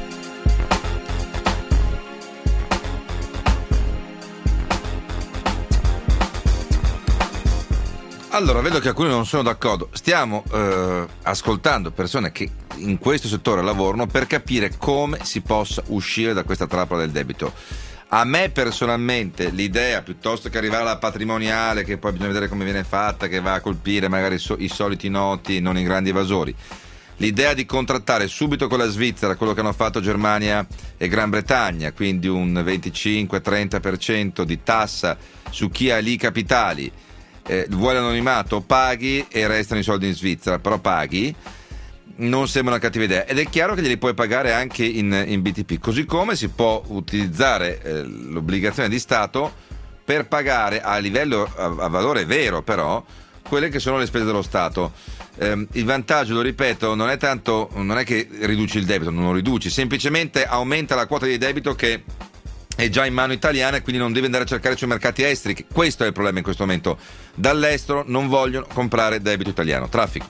Allora, vedo che alcuni non sono d'accordo. Stiamo ascoltando persone che in questo settore lavorano per capire come si possa uscire da questa trappola del debito. A me personalmente l'idea, piuttosto che arrivare alla patrimoniale, che poi bisogna vedere come viene fatta, che va a colpire magari i soliti noti, non i grandi evasori, l'idea di contrattare subito con la Svizzera quello che hanno fatto Germania e Gran Bretagna, quindi un 25-30% di tassa su chi ha lì capitali, vuole l'anonimato, paghi e restano i soldi in Svizzera, però paghi, non sembra una cattiva idea, ed è chiaro che glieli puoi pagare anche in BTP, così come si può utilizzare l'obbligazione di Stato per pagare a livello, a valore vero però, quelle che sono le spese dello Stato. Il vantaggio, lo ripeto, non è che riduci il debito, non lo riduci, semplicemente aumenta la quota di debito che è già in mano italiana e quindi non deve andare a cercare sui mercati esteri. Questo è il problema in questo momento. Dall'estero non vogliono comprare debito italiano. Traffico.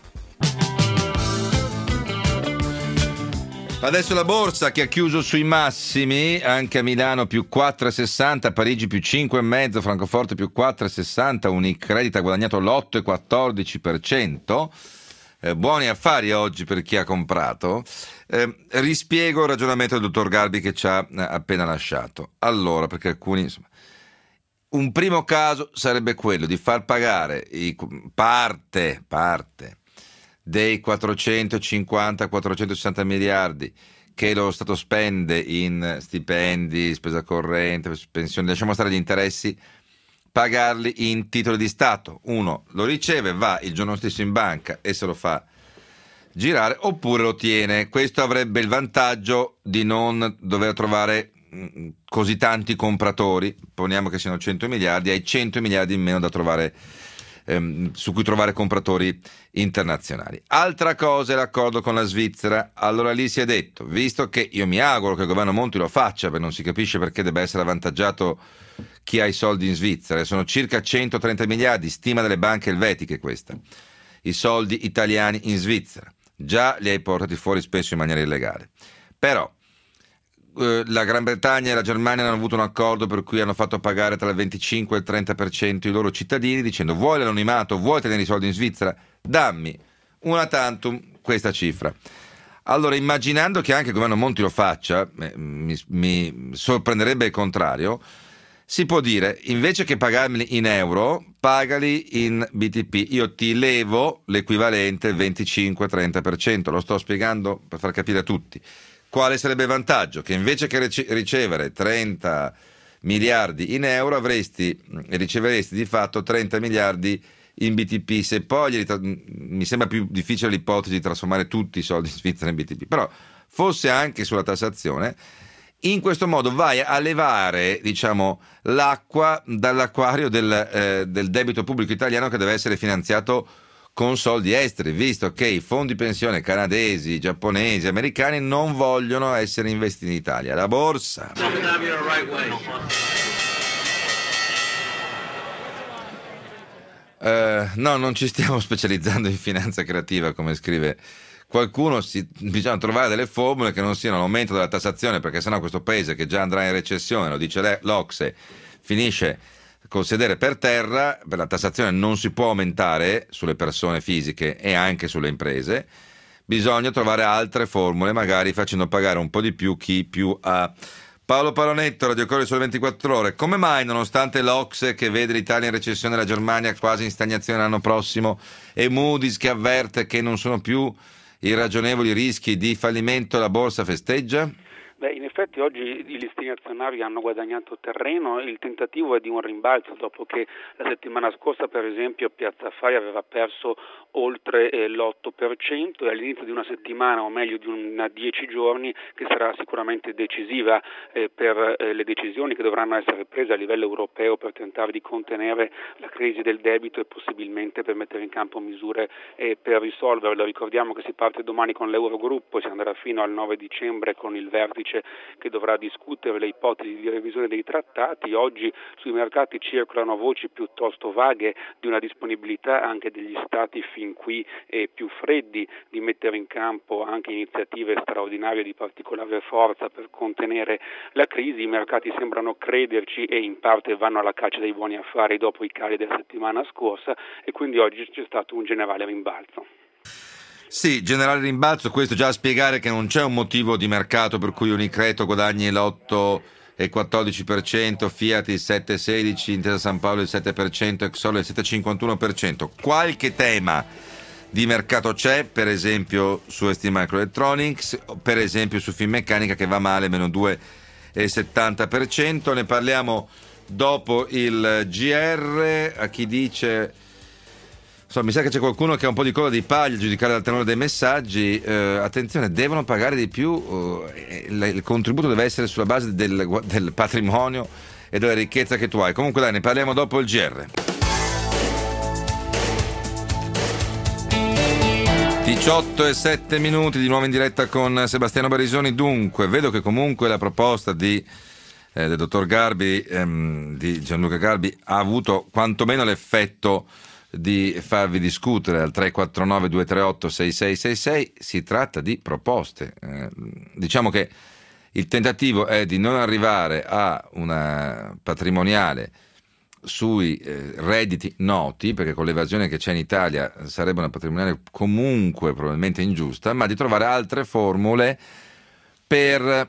Adesso la borsa che ha chiuso sui massimi, anche a Milano più 4,60, Parigi più 5,5, Francoforte più 4,60, Unicredit ha guadagnato l'8,14%. Buoni affari oggi per chi ha comprato. Rispiego il ragionamento del dottor Garbi che ci ha appena lasciato. Allora, perché alcuni, insomma, un primo caso sarebbe quello di far pagare parte dei 450-460 miliardi che lo Stato spende in stipendi, spesa corrente, pensioni, lasciamo stare gli interessi, pagarli in titoli di Stato. Uno lo riceve, va il giorno stesso in banca e se lo fa girare, oppure lo tiene. Questo avrebbe il vantaggio di non dover trovare così tanti compratori, poniamo che siano 100 miliardi, hai 100 miliardi in meno da trovare, su cui trovare compratori internazionali. Altra cosa è l'accordo con la Svizzera. Allora lì si è detto, visto che io mi auguro che il governo Monti lo faccia, perché non si capisce perché debba essere avvantaggiato chi ha i soldi in Svizzera, sono circa 130 miliardi, stima delle banche elvetiche questa, i soldi italiani in Svizzera, già li hai portati fuori spesso in maniera illegale, però la Gran Bretagna e la Germania hanno avuto un accordo per cui hanno fatto pagare tra il 25 e il 30% i loro cittadini, dicendo vuoi l'anonimato, vuoi tenere i soldi in Svizzera, dammi una tantum questa cifra. Allora, immaginando che anche il governo Monti lo faccia, mi sorprenderebbe il contrario, si può dire, invece che pagarli in euro, pagali in BTP, io ti levo l'equivalente 25-30%, lo sto spiegando per far capire a tutti. Quale sarebbe il vantaggio? Che invece che ricevere 30 miliardi in euro riceveresti di fatto 30 miliardi in BTP. Se poi mi sembra più difficile l'ipotesi di trasformare tutti i soldi in Svizzera in BTP, però fosse anche sulla tassazione, in questo modo vai a levare, diciamo, l'acqua dall'acquario del debito pubblico italiano che deve essere finanziato con soldi esteri, visto che i fondi pensione canadesi, giapponesi, americani non vogliono essere investiti in Italia. La borsa. No, non ci stiamo specializzando in finanza creativa, come scrive qualcuno. Bisogna trovare delle formule che non siano l'aumento della tassazione, perché sennò questo paese, che già andrà in recessione, lo dice l'Ocse, finisce col sedere per terra. Per la tassazione non si può aumentare sulle persone fisiche e anche sulle imprese, bisogna trovare altre formule, magari facendo pagare un po' di più chi più ha. Paolo Palonetto, Radio Corriere Sole 24 Ore. Come mai, nonostante l'Ocse che vede l'Italia in recessione, la Germania quasi in stagnazione l'anno prossimo e Moody's che avverte che non sono più irragionevoli rischi di fallimento, la borsa festeggia? In effetti oggi i listini azionari hanno guadagnato terreno, il tentativo è di un rimbalzo dopo che la settimana scorsa per esempio Piazza Affari aveva perso oltre l'8% e all'inizio di una settimana, o meglio di 10 giorni, che sarà sicuramente decisiva per le decisioni che dovranno essere prese a livello europeo per tentare di contenere la crisi del debito e possibilmente per mettere in campo misure per risolverla. Ricordiamo che si parte domani con l'Eurogruppo e si andrà fino al 9 dicembre con il vertice che dovrà discutere le ipotesi di revisione dei trattati. Oggi sui mercati circolano voci piuttosto vaghe di una disponibilità anche degli stati fin qui più freddi di mettere in campo anche iniziative straordinarie di particolare forza per contenere la crisi. I mercati sembrano crederci e in parte vanno alla caccia dei buoni affari dopo i cali della settimana scorsa e quindi oggi c'è stato un generale rimbalzo. Sì, generale rimbalzo, questo già a spiegare che non c'è un motivo di mercato per cui Unicredit guadagni l'8,14%, Fiat il 7,16%, Intesa San Paolo il 7%, Exxon il 7,51%. Qualche tema di mercato c'è, per esempio su ST Microelectronics, per esempio su Finmeccanica che va male, meno 2,70%. Ne parliamo dopo il GR. A chi dice... mi sa che c'è qualcuno che ha un po' di coda di paglia a giudicare dal tenore dei messaggi. Attenzione, devono pagare di più, il contributo deve essere sulla base del patrimonio e della ricchezza che tu hai. Comunque dai, ne parliamo dopo il GR. 18:07 di nuovo in diretta con Sebastiano Barisoni. Dunque, vedo che comunque la proposta del dottor Garbi, di Gianluca Garbi, ha avuto quantomeno l'effetto di farvi discutere al 349 238 6666. Si tratta di proposte, diciamo che il tentativo è di non arrivare a una patrimoniale sui redditi noti, perché con l'evasione che c'è in Italia sarebbe una patrimoniale comunque probabilmente ingiusta, ma di trovare altre formule per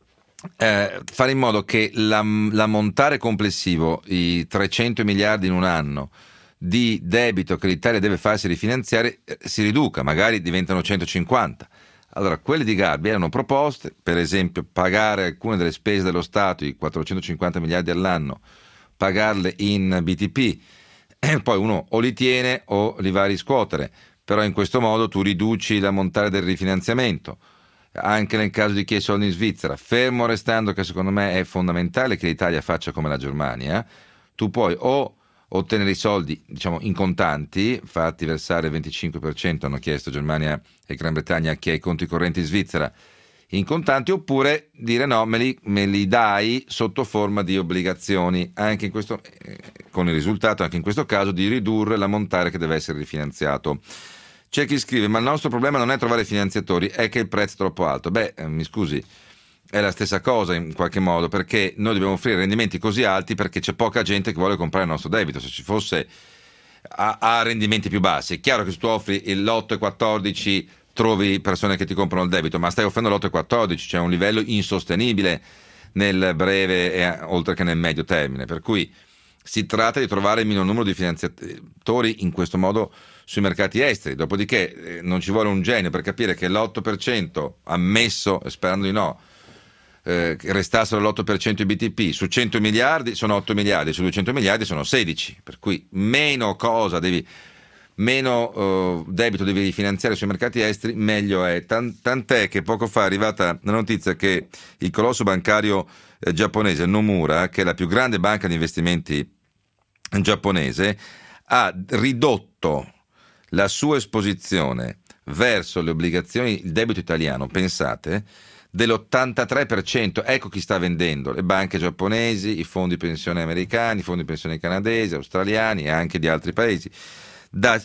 fare in modo che l'ammontare complessivo, i 300 miliardi in un anno di debito che l'Italia deve farsi rifinanziare, si riduca, magari diventano 150. Allora, quelle di Garbi erano proposte, per esempio pagare alcune delle spese dello Stato, i 450 miliardi all'anno, pagarle in BTP, e poi uno o li tiene o li va a riscuotere, però in questo modo tu riduci l'ammontare del rifinanziamento. Anche nel caso di chi ha i soldi in Svizzera, fermo restando che secondo me è fondamentale che l'Italia faccia come la Germania, tu puoi o ottenere i soldi, diciamo, in contanti, farti versare il 25%, hanno chiesto Germania e Gran Bretagna, chi ha i conti correnti in Svizzera, in contanti, oppure dire no, me li dai sotto forma di obbligazioni, anche in questo, con il risultato anche in questo caso di ridurre l'ammontare che deve essere rifinanziato. C'è chi scrive: ma il nostro problema non è trovare finanziatori, è che il prezzo è troppo alto. Mi scusi, è la stessa cosa in qualche modo, perché noi dobbiamo offrire rendimenti così alti perché c'è poca gente che vuole comprare il nostro debito. Se ci fosse a rendimenti più bassi, è chiaro che se tu offri l'8,14 trovi persone che ti comprano il debito, ma stai offrendo l'8,14, cioè un livello insostenibile nel breve e oltre che nel medio termine, per cui si tratta di trovare il minor numero di finanziatori in questo modo sui mercati esteri. Dopodiché non ci vuole un genio per capire che l'8%, ammesso, sperando di no, che restassero l'8% i BTP, su 100 miliardi sono 8 miliardi, su 200 miliardi sono 16, per cui meno debito devi rifinanziare sui mercati esteri, meglio è. Tant'è che poco fa è arrivata la notizia che il colosso bancario giapponese Nomura, che è la più grande banca di investimenti giapponese, ha ridotto la sua esposizione verso le obbligazioni, il debito italiano, pensate, dell'83%. Ecco chi sta vendendo: le banche giapponesi, i fondi pensione americani, i fondi pensione canadesi, australiani e anche di altri paesi. Da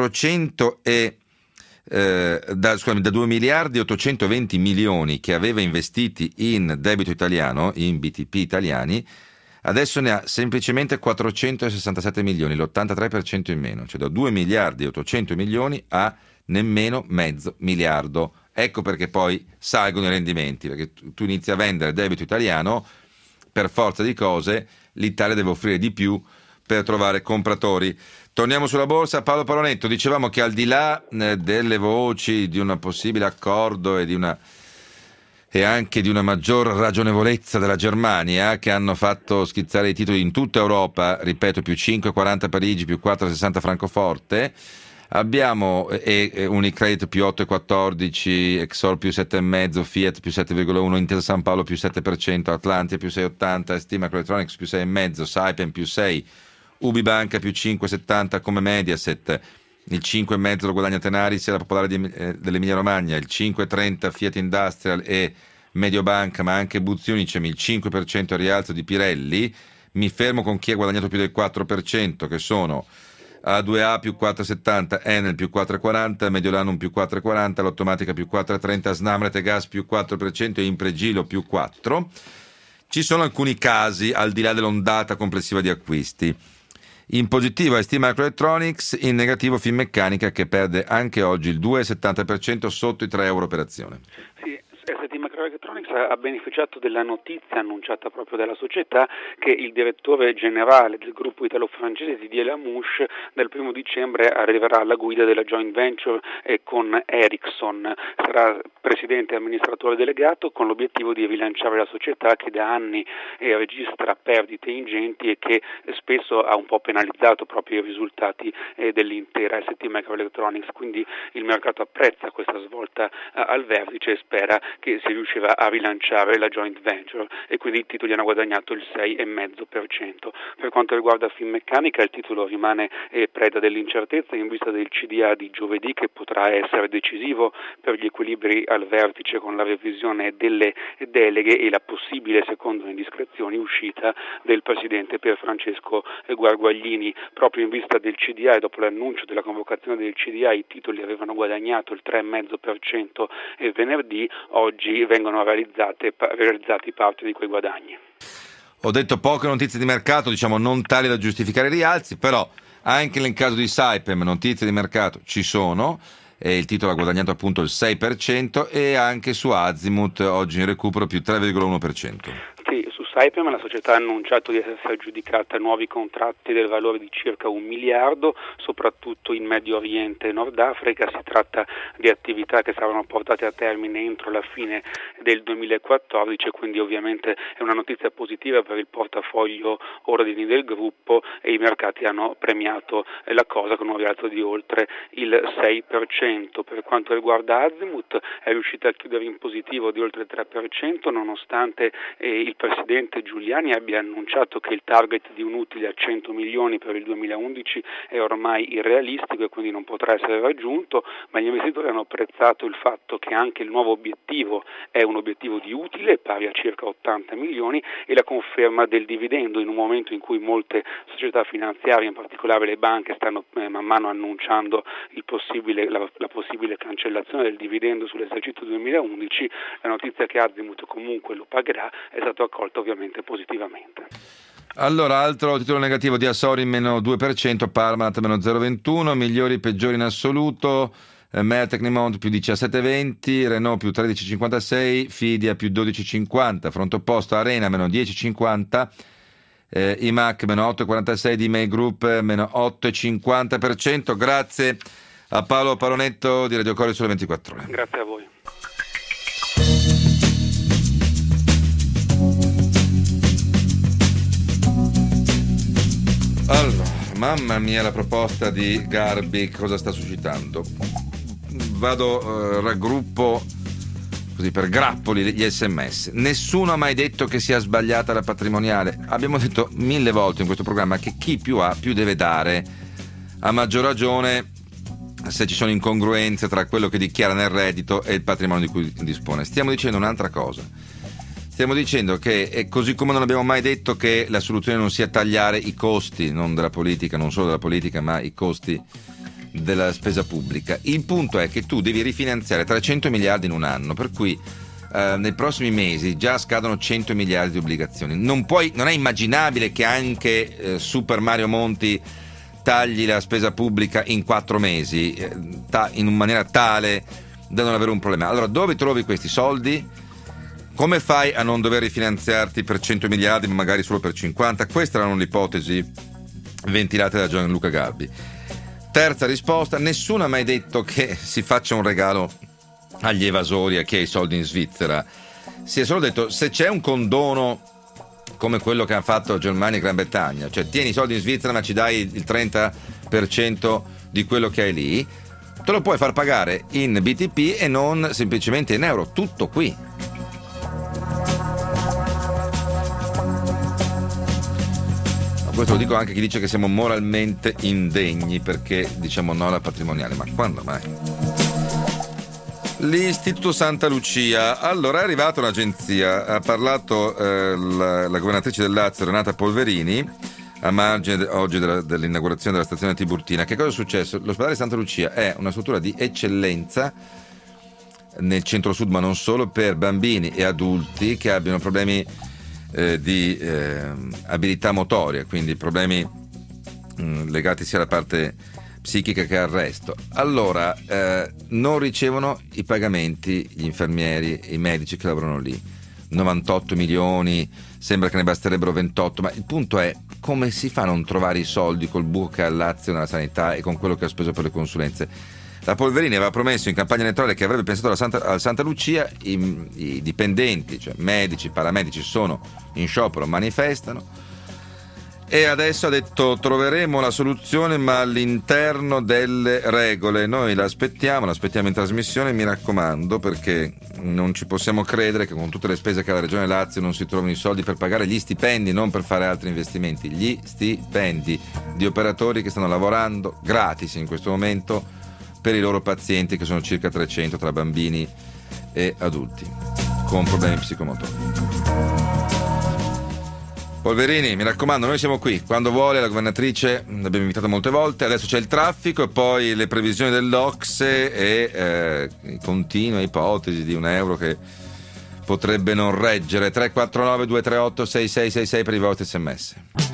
2 miliardi e 820 milioni che aveva investiti in debito italiano, in BTP italiani, adesso ne ha semplicemente 467 milioni, l'83% in meno, cioè da 2 miliardi e 800 milioni a nemmeno mezzo miliardo. Ecco perché poi salgono i rendimenti, perché tu inizi a vendere debito italiano, per forza di cose l'Italia deve offrire di più per trovare compratori. Torniamo sulla borsa. Paolo Paronetto, dicevamo che al di là delle voci di un possibile accordo e di una e anche di una maggior ragionevolezza della Germania, che hanno fatto schizzare i titoli in tutta Europa, ripeto, più 5,40 Parigi, più 4,60 Francoforte. Abbiamo Unicredit più 8,14, Exor più 7,5, Fiat più 7,1, Intesa San Paolo più 7%, Atlantia più 6,80, ST Microelectronics più 6,5, Saipem più 6, Ubibanca più 5,70 come Mediaset, il 5,5 lo guadagna Tenaris e la Popolare dell'Emilia Romagna, il 5,30 Fiat Industrial e Mediobanca, ma anche Buzzi Unicem, il 5% al rialzo di Pirelli. Mi fermo con chi ha guadagnato più del 4%, che sono A2A più 4,70, Enel più 4,40, Mediolanum più 4,40, l'Automatica più 4,30, Snam Rete Gas più 4% e Impregilo più 4%. Ci sono alcuni casi al di là dell'ondata complessiva di acquisti. In positivo ST Microelectronics, in negativo Finmeccanica, che perde anche oggi il 2,70% sotto i €3 per azione. Sì. ST Microelectronics ha beneficiato della notizia annunciata proprio dalla società che il direttore generale del gruppo italo-francese Didier Lamouche dal 1 dicembre arriverà alla guida della joint venture con Ericsson. Sarà presidente e amministratore delegato con l'obiettivo di rilanciare la società che da anni registra perdite ingenti e che spesso ha un po' penalizzato proprio i risultati dell'intera ST Microelectronics. Quindi il mercato apprezza questa svolta al vertice e spera che si riuscirà a rilanciare la joint venture e quindi i titoli hanno guadagnato il 6,5%. Per quanto riguarda Finmeccanica, il titolo rimane preda dell'incertezza in vista del CDA di giovedì, che potrà essere decisivo per gli equilibri al vertice con la revisione delle deleghe e la possibile, secondo le indiscrezioni, uscita del presidente Pierfrancesco Guarguaglini. Proprio in vista del CDA e dopo l'annuncio della convocazione del CDA, i titoli avevano guadagnato il 3,5% venerdì. Oggi vengono realizzati parte di quei guadagni. Ho detto poche notizie di mercato, diciamo non tali da giustificare i rialzi, però anche nel caso di Saipem notizie di mercato ci sono, e il titolo ha guadagnato appunto il 6%, e anche su Azimut oggi in recupero più 3,1%. Sì, su Saipem la società ha annunciato di essere aggiudicata nuovi contratti del valore di circa 1 miliardo, soprattutto in Medio Oriente e Nord Africa. Si tratta di attività che saranno portate a termine entro la fine del 2014, quindi ovviamente è una notizia positiva per il portafoglio ordini del gruppo, e i mercati hanno premiato la cosa con un rialzo di oltre il 6%. Per quanto riguarda Azimut, è riuscita a chiudere in positivo di oltre il 3%, nonostante il presidente Giuliani abbia annunciato che il target di un utile a 100 milioni per il 2011 è ormai irrealistico e quindi non potrà essere raggiunto, ma gli investitori hanno apprezzato il fatto che anche il nuovo obiettivo è un obiettivo di utile pari a circa 80 milioni e la conferma del dividendo in un momento in cui molte società finanziarie, in particolare le banche, stanno man mano annunciando la possibile cancellazione del dividendo sull'esercizio 2011. La notizia che Azimut comunque lo pagherà è stata accolta ovviamente positivamente. Allora, altro titolo negativo di Asori meno 2%, Parmalat meno 0,21%, migliori peggiori in assoluto, Mer Tecnimont più 17,20%, Renault più 13,56%, Fidia più 12,50%, fronte opposto Arena meno 10,50%, IMAC meno 8,46%, di May Group meno 8,50%. Grazie a Paolo Paronetto di Radio Corriere Sole 24 Ore. Grazie a voi. Allora, mamma mia, la proposta di Garbi cosa sta suscitando? Raggruppo così per grappoli gli SMS. Nessuno ha mai detto che sia sbagliata la patrimoniale. Abbiamo detto 1000 volte in questo programma che chi più ha più deve dare, a maggior ragione se ci sono incongruenze tra quello che dichiara nel reddito e il patrimonio di cui dispone. Stiamo dicendo un'altra cosa. Stiamo dicendo che è così come non abbiamo mai detto che la soluzione non sia tagliare i costi, non della politica, non solo della politica, ma i costi della spesa pubblica. Il punto è che tu devi rifinanziare 300 miliardi in un anno, per cui nei prossimi mesi già scadono 100 miliardi di obbligazioni. Non è immaginabile che anche Super Mario Monti tagli la spesa pubblica in 4 mesi in maniera tale da non avere un problema. Allora, dove trovi questi soldi? Come fai a non dover rifinanziarti per 100 miliardi ma magari solo per 50? Queste erano le ipotesi ventilate da Gianluca Garbi. Terza risposta: nessuno ha mai detto che si faccia un regalo agli evasori, a chi ha i soldi in Svizzera. si è solo detto se c'è un condono come quello che hanno fatto Germania e Gran Bretagna, cioè tieni i soldi in Svizzera ma ci dai il 30% di quello che hai lì, te lo puoi far pagare in BTP e non semplicemente in euro, tutto qui. Questo lo dico anche a chi dice che siamo moralmente indegni perché diciamo no alla patrimoniale, ma quando mai? L'Istituto Santa Lucia, allora è arrivata un'agenzia, ha parlato la governatrice del Lazio Renata Polverini a margine oggi dell'inaugurazione della stazione Tiburtina. Che cosa è successo? L'ospedale Santa Lucia è una struttura di eccellenza nel centro-sud, ma non solo, per bambini e adulti che abbiano problemi di abilità motoria, quindi problemi legati sia alla parte psichica che al resto. Allora non ricevono i pagamenti gli infermieri, i medici che lavorano lì. 98 milioni, sembra che ne basterebbero 28, ma il punto è come si fa a non trovare i soldi col buco che ha il Lazio nella sanità e con quello che ha speso per le consulenze. La Polverini aveva promesso in campagna elettorale che avrebbe pensato al Santa Lucia, i dipendenti, cioè medici, paramedici, sono in sciopero, manifestano, e adesso ha detto troveremo la soluzione ma all'interno delle regole. Noi l'aspettiamo in trasmissione, mi raccomando, perché non ci possiamo credere che con tutte le spese che ha la Regione Lazio non si trovino i soldi per pagare gli stipendi, non per fare altri investimenti, gli stipendi di operatori che stanno lavorando gratis in questo momento per i loro pazienti, che sono circa 300 tra bambini e adulti con problemi psicomotori. Polverini, mi raccomando, noi siamo qui quando vuole, la governatrice l'abbiamo invitata molte volte, adesso c'è il traffico e poi le previsioni dell'Ocse e continue ipotesi di €1 che potrebbe non reggere. 349 238 6666 per i vostri sms.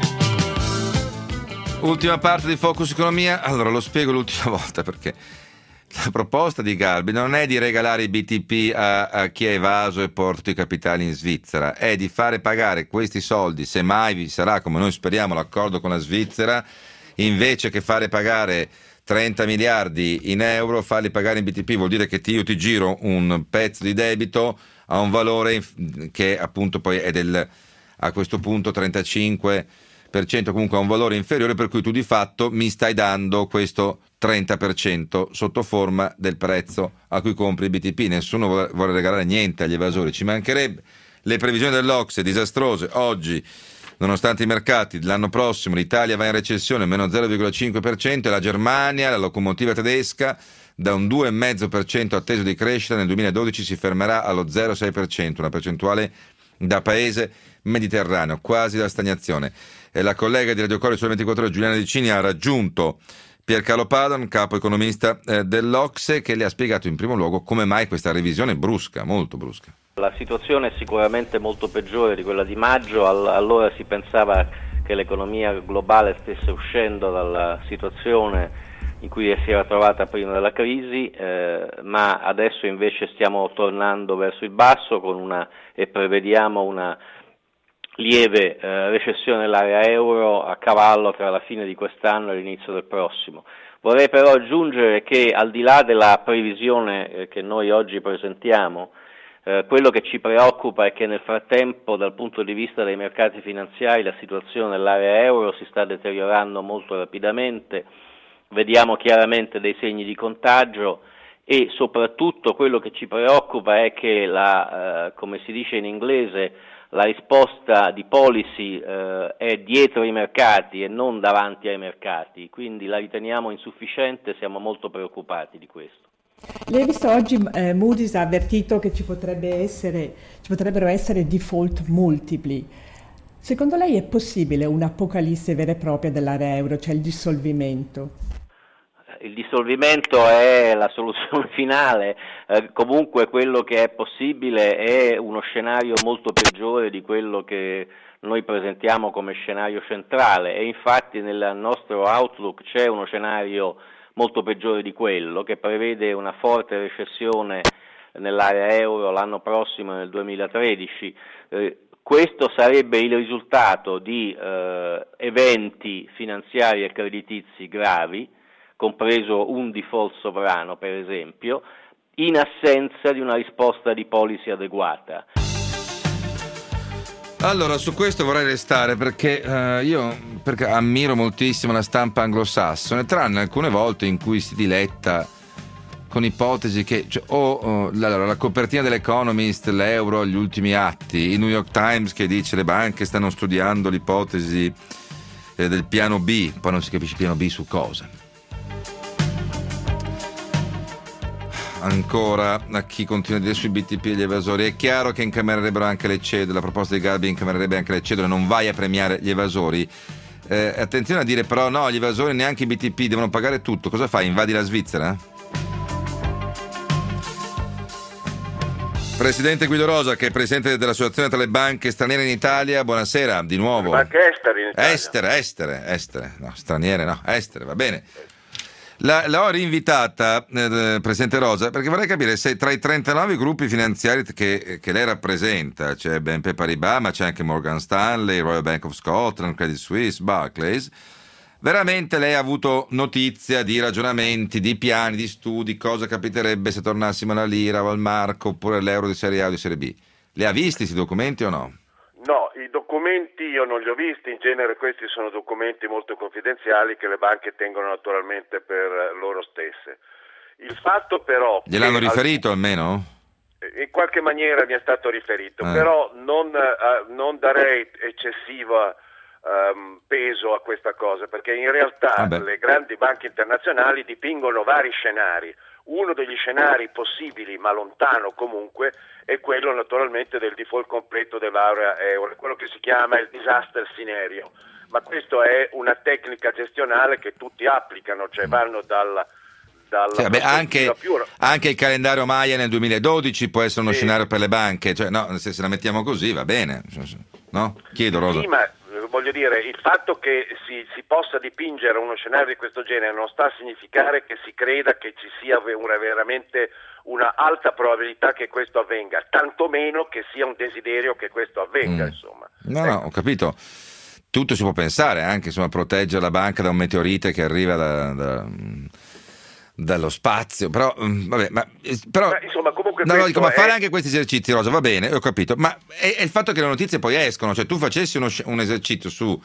Ultima parte di Focus Economia. Allora lo spiego l'ultima volta, perché la proposta di Galbi non è di regalare i BTP a chi ha evaso e porta i capitali in Svizzera, è di fare pagare questi soldi, se mai vi sarà, come noi speriamo, l'accordo con la Svizzera, invece che fare pagare 30 miliardi in euro, farli pagare in BTP vuol dire che io ti giro un pezzo di debito a un valore che appunto poi è a questo punto 35%, comunque a un valore inferiore, per cui tu di fatto mi stai dando questo 30% sotto forma del prezzo a cui compri i BTP. Nessuno vuole regalare niente agli evasori, ci mancherebbe. Le previsioni dell'Ocse disastrose. Oggi, nonostante i mercati, l'anno prossimo l'Italia va in recessione, meno 0,5%, e la Germania, la locomotiva tedesca, da un 2,5% atteso di crescita nel 2012 si fermerà allo 0,6%, una percentuale da paese mediterraneo, quasi da stagnazione. E la collega di Radio Cori sulle 24 ore, Giuliana Dicini, ha raggiunto Piercarlo Padoan, capo economista dell'Ocse, che le ha spiegato in primo luogo come mai questa revisione brusca, molto brusca. La situazione è sicuramente molto peggiore di quella di maggio, allora si pensava che l'economia globale stesse uscendo dalla situazione in cui si era trovata prima della crisi, ma adesso invece stiamo tornando verso il basso e prevediamo una lieve recessione dell'area euro a cavallo tra la fine di quest'anno e l'inizio del prossimo. Vorrei però aggiungere che al di là della previsione che noi oggi presentiamo, quello che ci preoccupa è che nel frattempo, dal punto di vista dei mercati finanziari, la situazione dell'area euro si sta deteriorando molto rapidamente, vediamo chiaramente dei segni di contagio e soprattutto quello che ci preoccupa è che come si dice in inglese, la risposta di policy è dietro i mercati e non davanti ai mercati, quindi la riteniamo insufficiente e siamo molto preoccupati di questo. Lei ha visto oggi Moody's ha avvertito che ci potrebbero essere default multipli. Secondo lei è possibile un'apocalisse vera e propria dell'area euro, cioè il dissolvimento? Il dissolvimento è la soluzione finale, comunque quello che è possibile è uno scenario molto peggiore di quello che noi presentiamo come scenario centrale, e infatti nel nostro outlook c'è uno scenario molto peggiore di quello, che prevede una forte recessione nell'area euro l'anno prossimo, nel 2013. Questo sarebbe il risultato di eventi finanziari e creditizi gravi, compreso un default sovrano per esempio, in assenza di una risposta di policy adeguata. Allora, su questo vorrei restare perché perché ammiro moltissimo la stampa anglosassone, tranne alcune volte in cui si diletta con ipotesi che allora, la copertina dell'Economist, l'euro, gli ultimi atti, il New York Times che dice le banche stanno studiando l'ipotesi del piano B, poi non si capisce piano B su cosa. Ancora a chi continua a dire sui BTP e gli evasori, è chiaro che incamererebbero anche le cedole, la proposta di Garbi incamererebbe anche le cedole, non vai a premiare gli evasori. Attenzione a dire però no, gli evasori neanche i BTP devono pagare tutto, cosa fai, invadi la Svizzera? Presidente Guido Rosa, che è presidente dell'associazione tra le banche straniere in Italia, buonasera di nuovo. Banche estere in Italia. Estere, no, straniere no, estere, va bene. L'ho rinvitata, Presidente Rosa, perché vorrei capire se tra i 39 gruppi finanziari che lei rappresenta, c'è BNP Paribas, ma c'è anche Morgan Stanley, Royal Bank of Scotland, Credit Suisse, Barclays, veramente lei ha avuto notizia di ragionamenti, di piani, di studi, cosa capiterebbe se tornassimo alla lira o al marco oppure all'euro di serie A o di serie B? Le ha visti questi documenti o no? No, i documenti io non li ho visti, in genere questi sono documenti molto confidenziali che le banche tengono naturalmente per loro stesse. Il fatto però... Gliel'hanno riferito almeno? In qualche maniera mi è stato riferito, però non darei eccessiva peso a questa cosa, perché in realtà le grandi banche internazionali dipingono vari scenari. Uno degli scenari possibili, ma lontano comunque, è quello naturalmente del default completo dell'area euro, quello che si chiama il disaster scenario. Ma questo è una tecnica gestionale che tutti applicano, cioè vanno dalla anche il calendario Maya nel 2012 può essere uno scenario per le banche, cioè no, se la mettiamo così va bene, no? Chiedo, Rosa. Sì, ma voglio dire, il fatto che si possa dipingere uno scenario di questo genere non sta a significare che si creda che ci sia veramente una alta probabilità che questo avvenga, tantomeno che sia un desiderio che questo avvenga, insomma. No, ho capito. Tutto si può pensare, anche insomma proteggere la banca da un meteorite che arriva dallo spazio, però vabbè, ma insomma comunque ma fare anche questi esercizi, Rosa, va bene, ho capito, ma è il fatto che le notizie poi escono, cioè tu facessi un esercizio su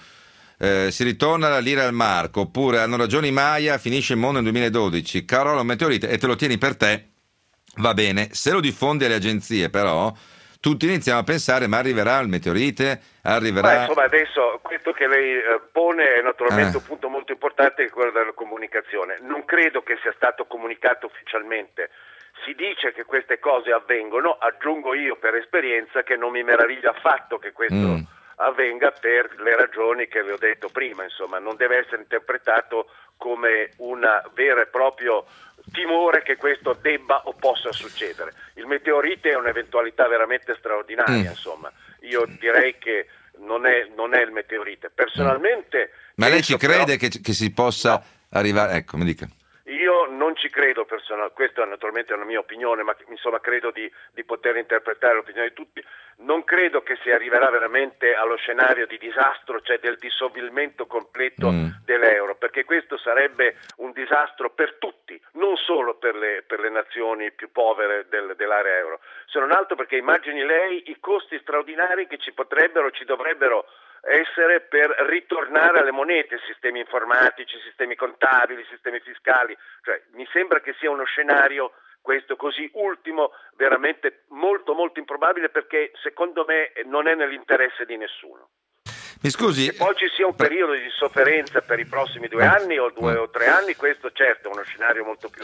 si ritorna alla lira al marco, oppure hanno ragione i Maya, finisce il mondo nel 2012, carola un meteorite e te lo tieni per te, va bene. Se lo diffondi alle agenzie però tutti iniziamo a pensare, ma arriverà il meteorite, arriverà... insomma adesso questo che lei pone è naturalmente un punto molto importante, che è quello della comunicazione. Non credo che sia stato comunicato ufficialmente. Si dice che queste cose avvengono, aggiungo io per esperienza che non mi meraviglia affatto che questo avvenga per le ragioni che vi ho detto prima, insomma non deve essere interpretato come una vera e proprio timore che questo debba o possa succedere. Il meteorite è un'eventualità veramente straordinaria, insomma. Io direi che non è il meteorite. Personalmente... Ma lei ci crede che si possa arrivare... Ecco, mi dica. Io non ci credo personalmente, questa è naturalmente una mia opinione, ma insomma credo di poter interpretare l'opinione di tutti. Non credo che si arriverà veramente allo scenario di disastro, cioè del dissolvimento completo dell'euro, perché questo sarebbe un disastro per tutti, non solo per le nazioni più povere dell'area euro, se non altro perché immagini lei i costi straordinari che ci dovrebbero essere per ritornare alle monete, sistemi informatici, sistemi contabili, sistemi fiscali, cioè mi sembra che sia uno scenario questo così ultimo veramente molto molto improbabile, perché secondo me non è nell'interesse di nessuno. Mi scusi, che poi ci sia un periodo di sofferenza per i prossimi 2 anni o 2 o 3 anni, questo certo è uno scenario molto più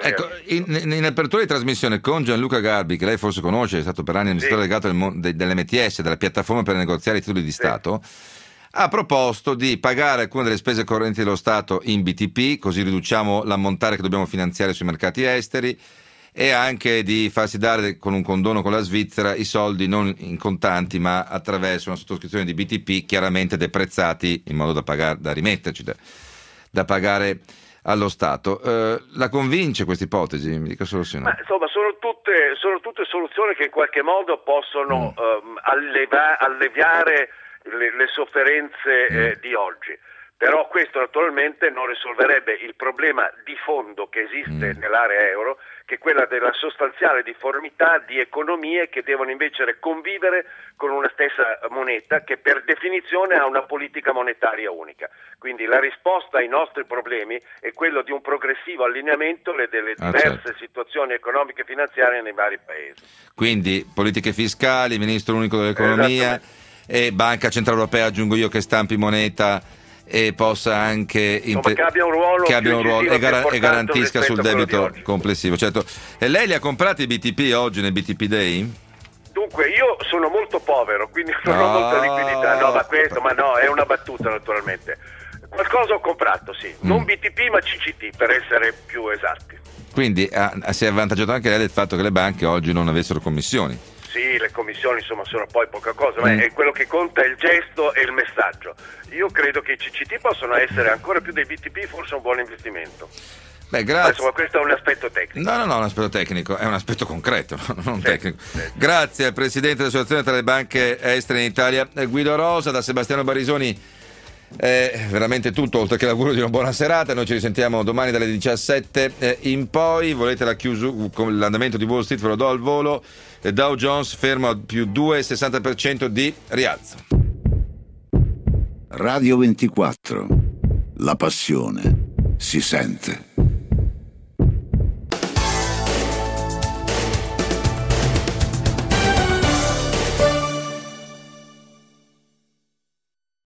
in apertura di trasmissione con Gianluca Garbi, che lei forse conosce, è stato per anni amministratore delegato dell'MTS, della piattaforma per negoziare i titoli di Stato, ha proposto di pagare alcune delle spese correnti dello Stato in BTP, così riduciamo l'ammontare che dobbiamo finanziare sui mercati esteri, e anche di farsi dare con un condono con la Svizzera i soldi non in contanti ma attraverso una sottoscrizione di BTP, chiaramente deprezzati in modo da rimetterci, da pagare allo Stato. La convince questa ipotesi? Mi dica solo sì o no. Ma insomma sono tutte soluzioni che in qualche modo possono alleviare le sofferenze di oggi. Però questo naturalmente non risolverebbe il problema di fondo che esiste nell'area euro, che è quella della sostanziale difformità di economie che devono invece convivere con una stessa moneta che per definizione ha una politica monetaria unica. Quindi la risposta ai nostri problemi è quello di un progressivo allineamento delle diverse situazioni economiche e finanziarie nei vari paesi. Quindi politiche fiscali, ministro unico dell'economia e Banca Centrale Europea, aggiungo io, che stampi moneta e possa anche che abbia un ruolo e garantisca sul debito complessivo. Certo. E lei li ha comprati i BTP oggi nel BTP Day? Dunque io sono molto povero, quindi non ho molta liquidità. Ma no, è una battuta naturalmente. Qualcosa ho comprato, sì, non BTP ma CCT per essere più esatti. Quindi si è avvantaggiato anche lei del fatto che le banche oggi non avessero commissioni. Sì, le commissioni insomma sono poi poca cosa, ma è quello che conta è il gesto e il messaggio. Io credo che i CCT possono essere ancora più dei BTP, forse un buon investimento. Beh, grazie. Insomma, questo è un aspetto tecnico. No, un aspetto tecnico, è un aspetto concreto, non tecnico. Grazie al Presidente dell'Associazione tra le banche estere in Italia, Guido Rosa. Da Sebastiano Barisoni è veramente tutto, oltre che l'augurio di una buona serata. Noi ci risentiamo domani dalle 17 in poi. Volete la chiusura con l'andamento di Wall Street? Ve lo do al volo. Dow Jones fermo a più 2,60% di rialzo. Radio 24. La passione si sente.